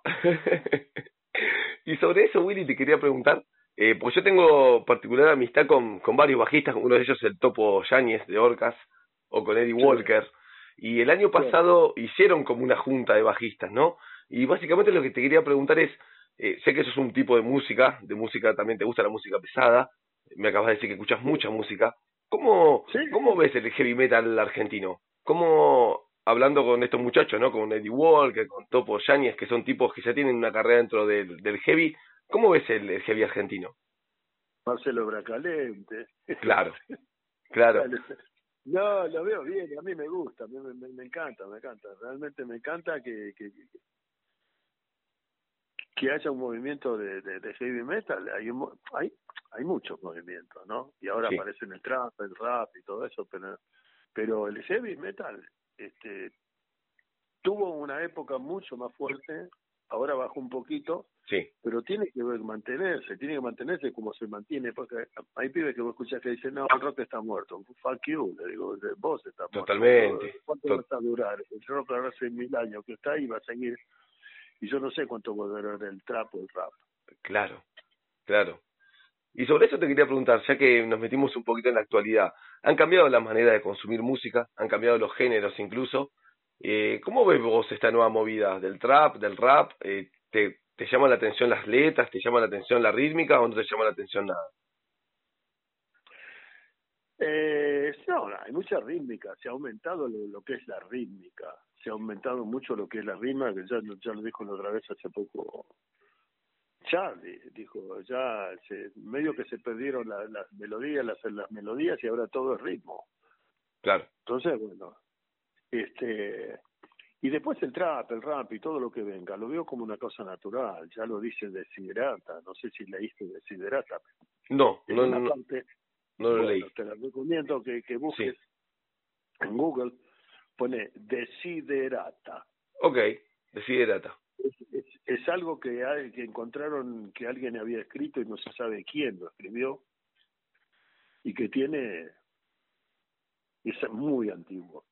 C: Y sobre eso, Willy, te quería preguntar, pues yo tengo particular amistad con varios bajistas, uno de ellos el Topo Yáñez de Orcas, o con Eddie Walker, y el año pasado hicieron como una junta de bajistas, ¿no? Y básicamente lo que te quería preguntar es, sé que eso es un tipo de música también te gusta la música pesada, me acabas de decir que escuchas mucha música. ¿Cómo ves el heavy metal argentino? ¿Cómo, hablando con estos muchachos, ¿no? Con Eddie Walker, con Topo Yáñez, que son tipos que ya tienen una carrera dentro del heavy, ¿cómo ves el heavy argentino?
D: Marcelo Bracalente.
C: Claro.
D: No, lo veo bien, a mí me gusta, me encanta, realmente me encanta que haya un movimiento de heavy metal. Hay muchos movimientos, ¿no? Y ahora aparecen el trap, el rap y todo eso, pero el heavy metal tuvo una época mucho más fuerte, ahora bajó un poquito, pero tiene que mantenerse como se mantiene, porque hay pibes que vos escuchás que dicen, no, el rock está muerto. Fuck you, le digo, vos estás muerto.
C: Totalmente.
D: ¿Cuánto vas a durar? El rock ahora hace 1000 años que está ahí, va a seguir. Y yo no sé cuánto va a durar el trap o el rap.
C: Claro. Y sobre eso te quería preguntar, ya que nos metimos un poquito en la actualidad, han cambiado las maneras de consumir música, han cambiado los géneros incluso. ¿Cómo ves vos esta nueva movida del trap, del rap? ¿Te llama la atención las letras? ¿Te llama la atención la rítmica o no te llama la atención nada?
D: No, hay mucha rítmica, se ha aumentado lo que es la rítmica, se ha aumentado mucho lo que es la rítmica, que ya lo dijo la otra vez hace poco Charlie, dijo, medio que se perdieron las melodías, las melodías y ahora todo es ritmo.
C: Claro.
D: Entonces, bueno, y después el trap, el rap y todo lo que venga, lo veo como una cosa natural, ya lo dice Desiderata, no sé si leíste Desiderata.
C: No lo leí.
D: Te la recomiendo que busques en Google, pone Desiderata.
C: Ok, Desiderata.
D: Es algo que encontraron que alguien había escrito y no se sabe quién lo escribió, y que es muy antiguo.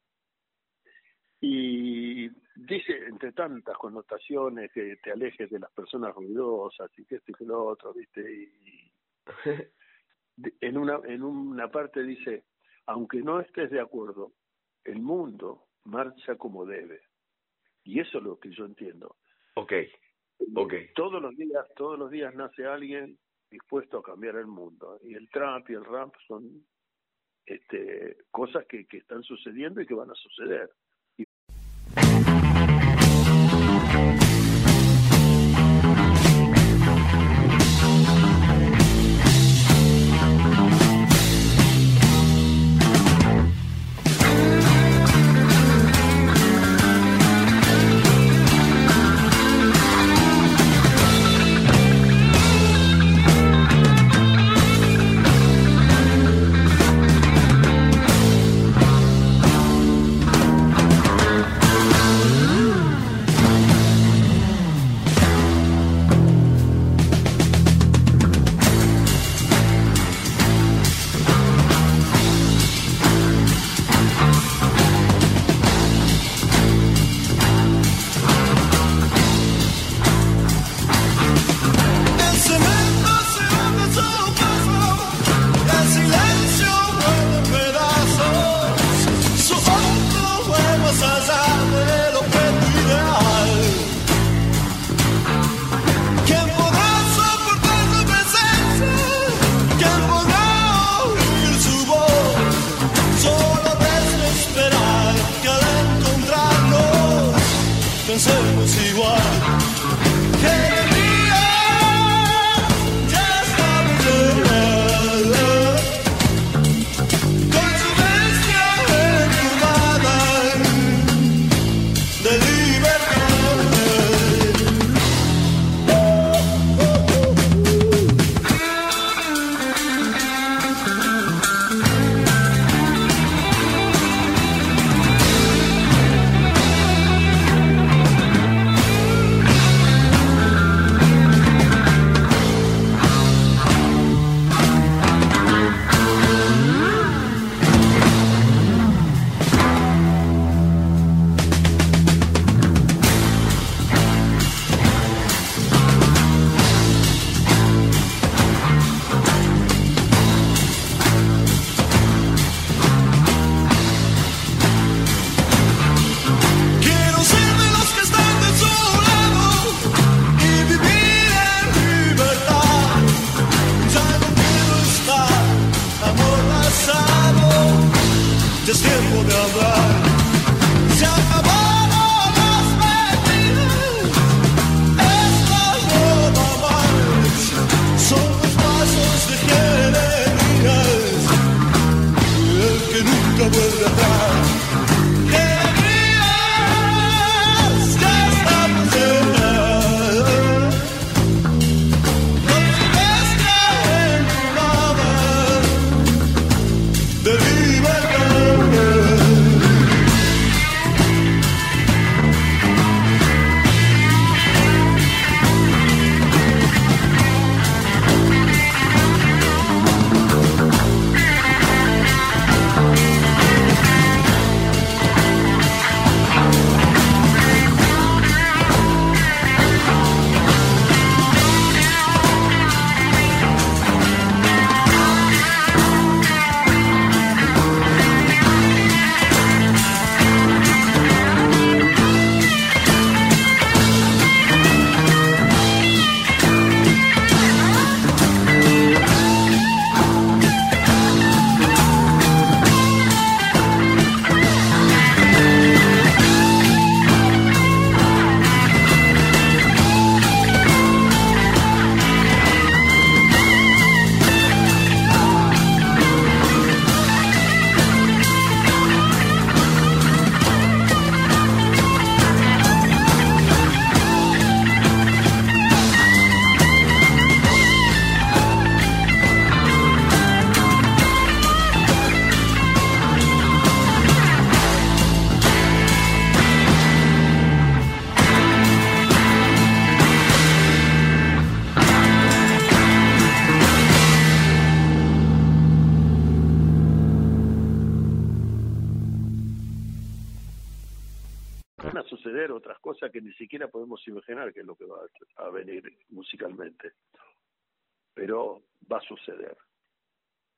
D: Y dice, entre tantas connotaciones, que te alejes de las personas ruidosas y que esto y que lo otro, ¿viste? Y en una parte dice, aunque no estés de acuerdo, el mundo marcha como debe. Y eso es lo que yo entiendo.
C: Okay.
D: Todos los días nace alguien dispuesto a cambiar el mundo. Y el trap y el rap son cosas que están sucediendo y que van a suceder.
A: Pensemos igual. Es tiempo de hablar. Se acabaron las mentiras. Esta nueva marcha son los pasos de Jeremías, el que nunca vuelve atrás. Jeremías, ya estamos llenas. Con su bestia enrulada de libertad. Van a suceder otras cosas que ni siquiera podemos imaginar que es lo que va a venir musicalmente, pero va a suceder.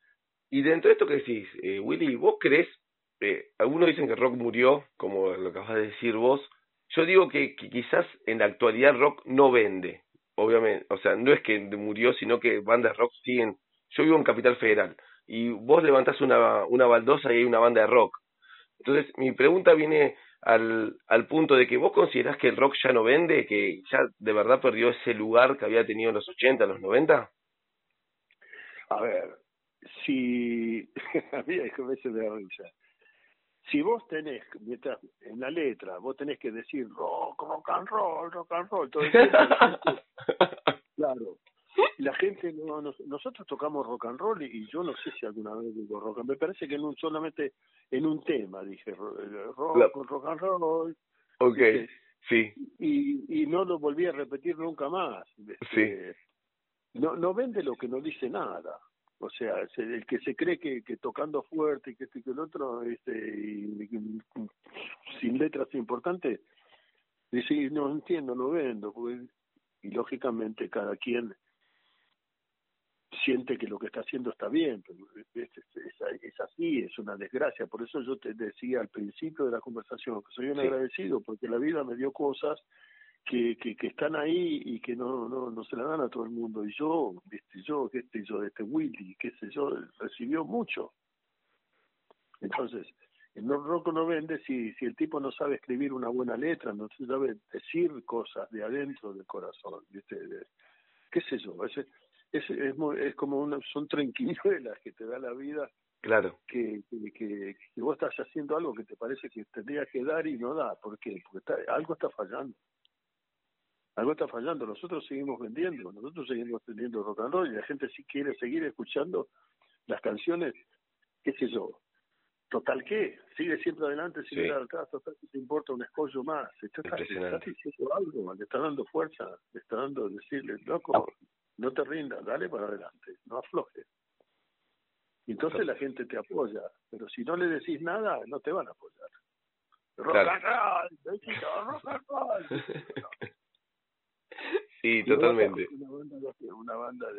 C: Y dentro de esto que decís, Willy, ¿vos crees? Algunos dicen que el rock murió, como lo acabas de decir vos. Yo digo que quizás en la actualidad el rock no vende, obviamente. O sea, no es que murió, sino que bandas de rock siguen. Yo vivo en Capital Federal y vos levantás una baldosa y hay una banda de rock. Entonces, mi pregunta viene al punto de que vos considerás que el rock ya no vende, que ya de verdad perdió ese lugar que había tenido en los 80, los 90.
D: A ver, si a mí a veces me da risa. Si vos tenés, mientras en la letra, vos tenés que decir rock and roll, todo el tiempo, claro. La gente, nosotros tocamos rock and roll y yo no sé si alguna vez digo rock and roll. Me parece que solamente en un tema dije rock and roll.
C: Ok,
D: ¿Viste?
C: sí,
D: Y no lo volví a repetir nunca más.
C: sí,
D: No vende lo que no dice nada. O sea, el que se cree que tocando fuerte y que este y que el otro, y sin letras importantes, dice, no entiendo, no vendo. Y lógicamente cada quien siente que lo que está haciendo está bien, pero es así, es una desgracia. Por eso yo te decía al principio de la conversación que soy un agradecido, porque la vida me dio cosas que están ahí y que no se la dan a todo el mundo. Y yo, Willy, qué sé yo, recibió mucho. Entonces, el rock no vende si el tipo no sabe escribir una buena letra, no sabe decir cosas de adentro del corazón, ¿viste? Qué sé yo, es como son tranquiluelas que te da la vida,
C: claro,
D: que vos estás haciendo algo que te parece que tendría que dar y no da. ¿Por qué? Porque algo está fallando. Algo está fallando. Nosotros seguimos vendiendo, nosotros seguimos teniendo rock and roll y la gente sí quiere seguir escuchando las canciones, qué sé yo. Total, ¿qué? Sigue siempre adelante, sigue
C: sí,
D: atrás, total, ¿qué te importa un escollo más? Te está diciendo algo, le está dando fuerza, le está dando decirle, loco, no te rindas, dale para adelante, no aflojes. Y entonces la gente te apoya, pero si no le decís nada, no te van a apoyar. Rock and roll, besito, rock and roll.
C: Sí, totalmente.
D: Una banda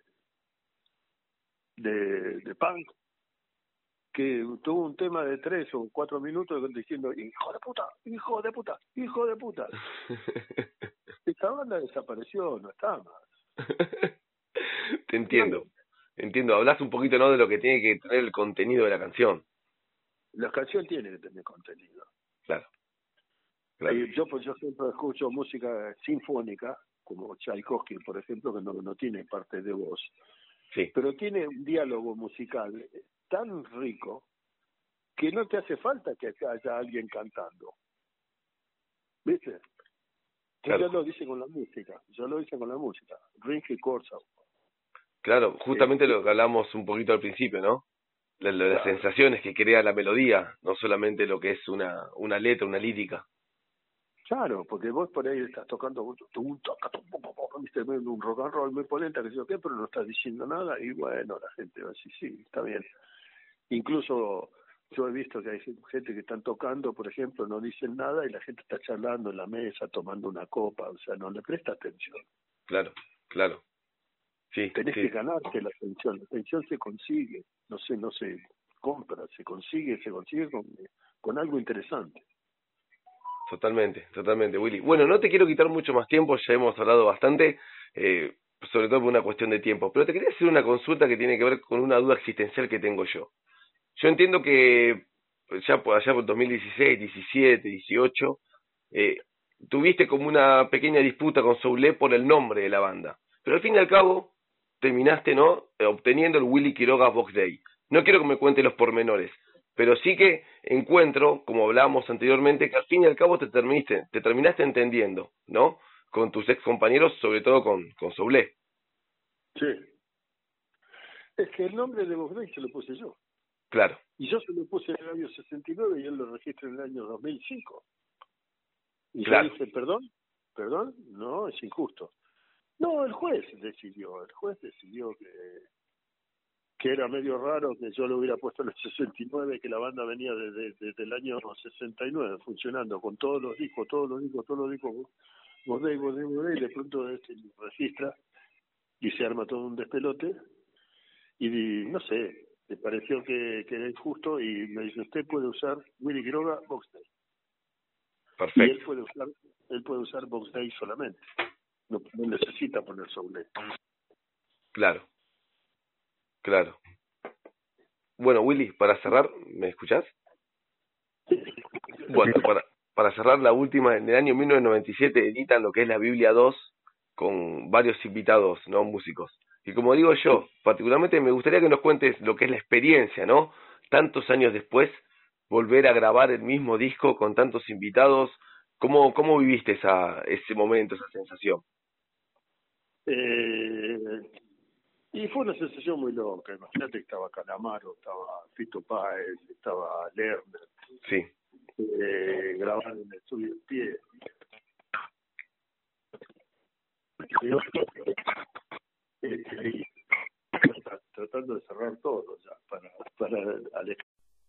D: de punk que tuvo un tema de 3 o 4 minutos diciendo hijo de puta, hijo de puta, hijo de puta. Esta banda desapareció, no está más.
C: Te entiendo, hablas un poquito, ¿no?, de lo que tiene que tener el contenido de la canción.
D: La canción tiene que tener contenido.
C: Claro.
D: Yo siempre escucho música sinfónica, como Tchaikovsky, por ejemplo, que no tiene parte de voz.
C: Sí.
D: Pero tiene un diálogo musical tan rico que no te hace falta que haya alguien cantando. ¿Viste?
C: Claro.
D: Ya lo dice con la música. Rimsky-Korsakov.
C: Claro, justamente lo que hablamos un poquito al principio, ¿no? Las sensaciones que crea la melodía, no solamente lo que es una letra, una lírica.
D: Claro, porque vos por ahí estás tocando un rock and roll muy polenta, que sé yo qué, pero no estás diciendo nada y bueno, la gente va a decir, sí, está bien. Incluso yo he visto que hay gente que están tocando, por ejemplo, no dicen nada y la gente está charlando en la mesa, tomando una copa, o sea, no le presta atención.
C: Claro. Sí.
D: Tenés que ganarte la atención se consigue, no se compra, se consigue con algo interesante.
C: Totalmente, Willy. Bueno, no te quiero quitar mucho más tiempo, ya hemos hablado bastante, sobre todo por una cuestión de tiempo, pero te quería hacer una consulta que tiene que ver con una duda existencial que tengo yo. Yo entiendo que ya por allá por 2016, 17, 18, tuviste como una pequeña disputa con Soulé por el nombre de la banda, pero al fin y al cabo terminaste, ¿no?, obteniendo el Willy Quiroga Box Day. No quiero que me cuentes los pormenores, pero sí que encuentro, como hablábamos anteriormente, que al fin y al cabo te terminaste entendiendo, ¿no?, con tus ex compañeros, sobre todo con Soulé.
D: Sí. Es que el nombre de Box Day se lo puse yo.
C: Claro.
D: Y yo se lo puse en el año 69 y él lo registra en el año 2005. Y
C: claro.
D: Yo dije, ¿perdón? No, es injusto. No, el juez decidió que era medio raro que yo lo hubiera puesto en el 69, que la banda venía desde el año 69 funcionando con todos los discos, Bodey, y de pronto registra y se arma todo un despelote y no sé, le pareció que era injusto y me dice, usted puede usar Willy Quiroga Box Day. Y
C: Perfecto.
D: él puede usar Box Day solamente. No necesita poner Soulé.
C: Claro. Claro. Bueno, Willy, para cerrar, ¿me escuchás? Bueno, para cerrar, la última, en el año 1997 editan lo que es la Biblia 2 con varios invitados, ¿no? Músicos. Y como digo yo, particularmente me gustaría que nos cuentes lo que es la experiencia, ¿no? Tantos años después, volver a grabar el mismo disco con tantos invitados. ¿Cómo viviste ese momento, esa sensación?
D: Y fue una sensación muy loca. Imagínate que estaba Calamaro, estaba Fito Páez, estaba Lerner,
C: Sí,
D: grabando en el estudio de pie. Y tratando de cerrar todo ya para alejar.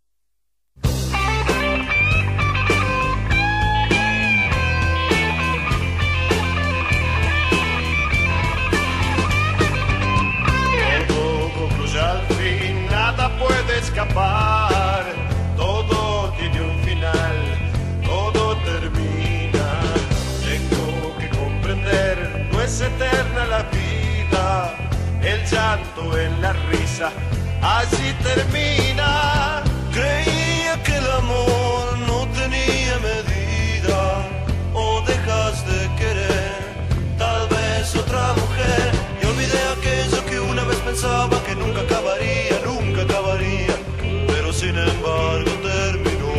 A: Todo concluye al fin, nada puede escapar. Todo tiene un final, todo termina. Tengo que comprender, no es eterna la vida. El llanto en la risa, así termina. Creía que el amor no tenía medida. O dejas de querer, tal vez otra mujer. Y olvidé aquello que una vez pensaba que nunca acabaría, nunca acabaría. Pero sin embargo terminó.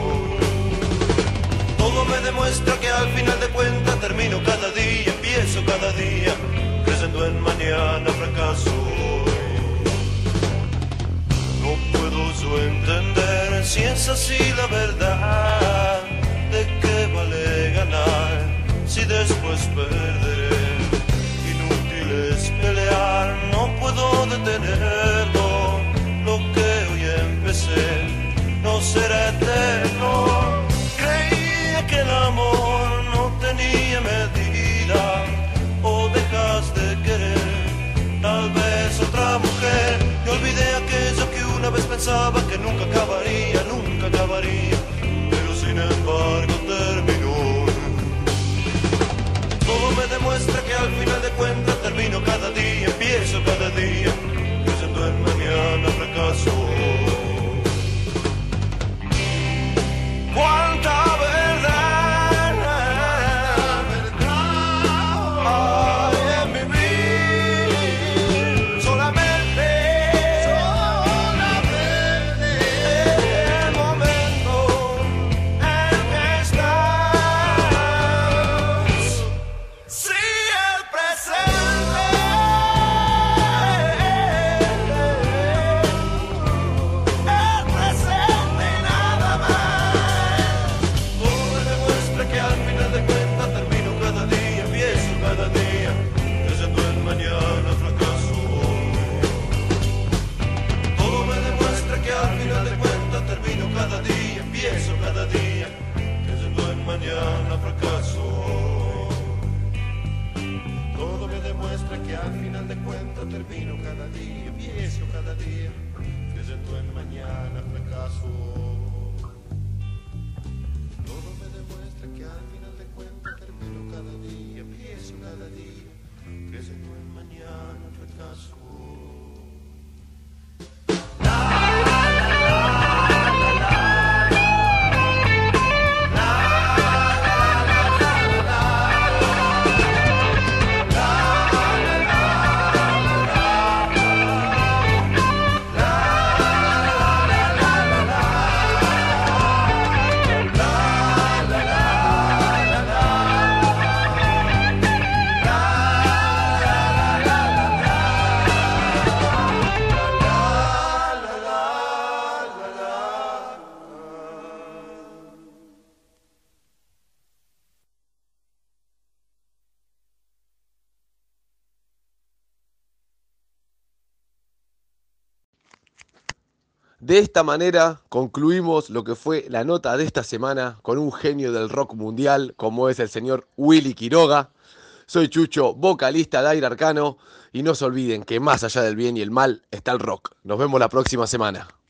A: Todo me demuestra que al final de cuentas termino cada día, empiezo cada día, creyendo en mañana fracaso hoy. No puedo yo entender si es así la verdad. ¿De qué vale ganar si después perderé? Inútil es pelear, no puedo detenerlo. Lo que hoy empecé no será eterno. Creía que el amor no tenía medida. O dejas de querer, tal vez otra mujer. Y olvidé aquello que una vez pensaba que nunca acabaría, nunca acabaría. Pero sin embargo terminó. Todo me demuestra que al final de cuentas termino cada día, empiezo cada día, creyendo en mañana fracaso. ¡Cuánta verdad! Mañana fracaso. Todo me demuestra que al final de cuentas termino cada día, empiezo cada día, creyendo en mañana fracaso. Todo me demuestra que al final de cuentas termino cada día, empiezo cada día, creyendo en mañana fracaso.
C: De esta manera concluimos lo que fue la nota de esta semana con un genio del rock mundial como es el señor Willy Quiroga.
F: Soy Chucho, vocalista de Aire Arcano, y no se olviden que más allá del bien y el mal está el rock. Nos vemos la próxima semana.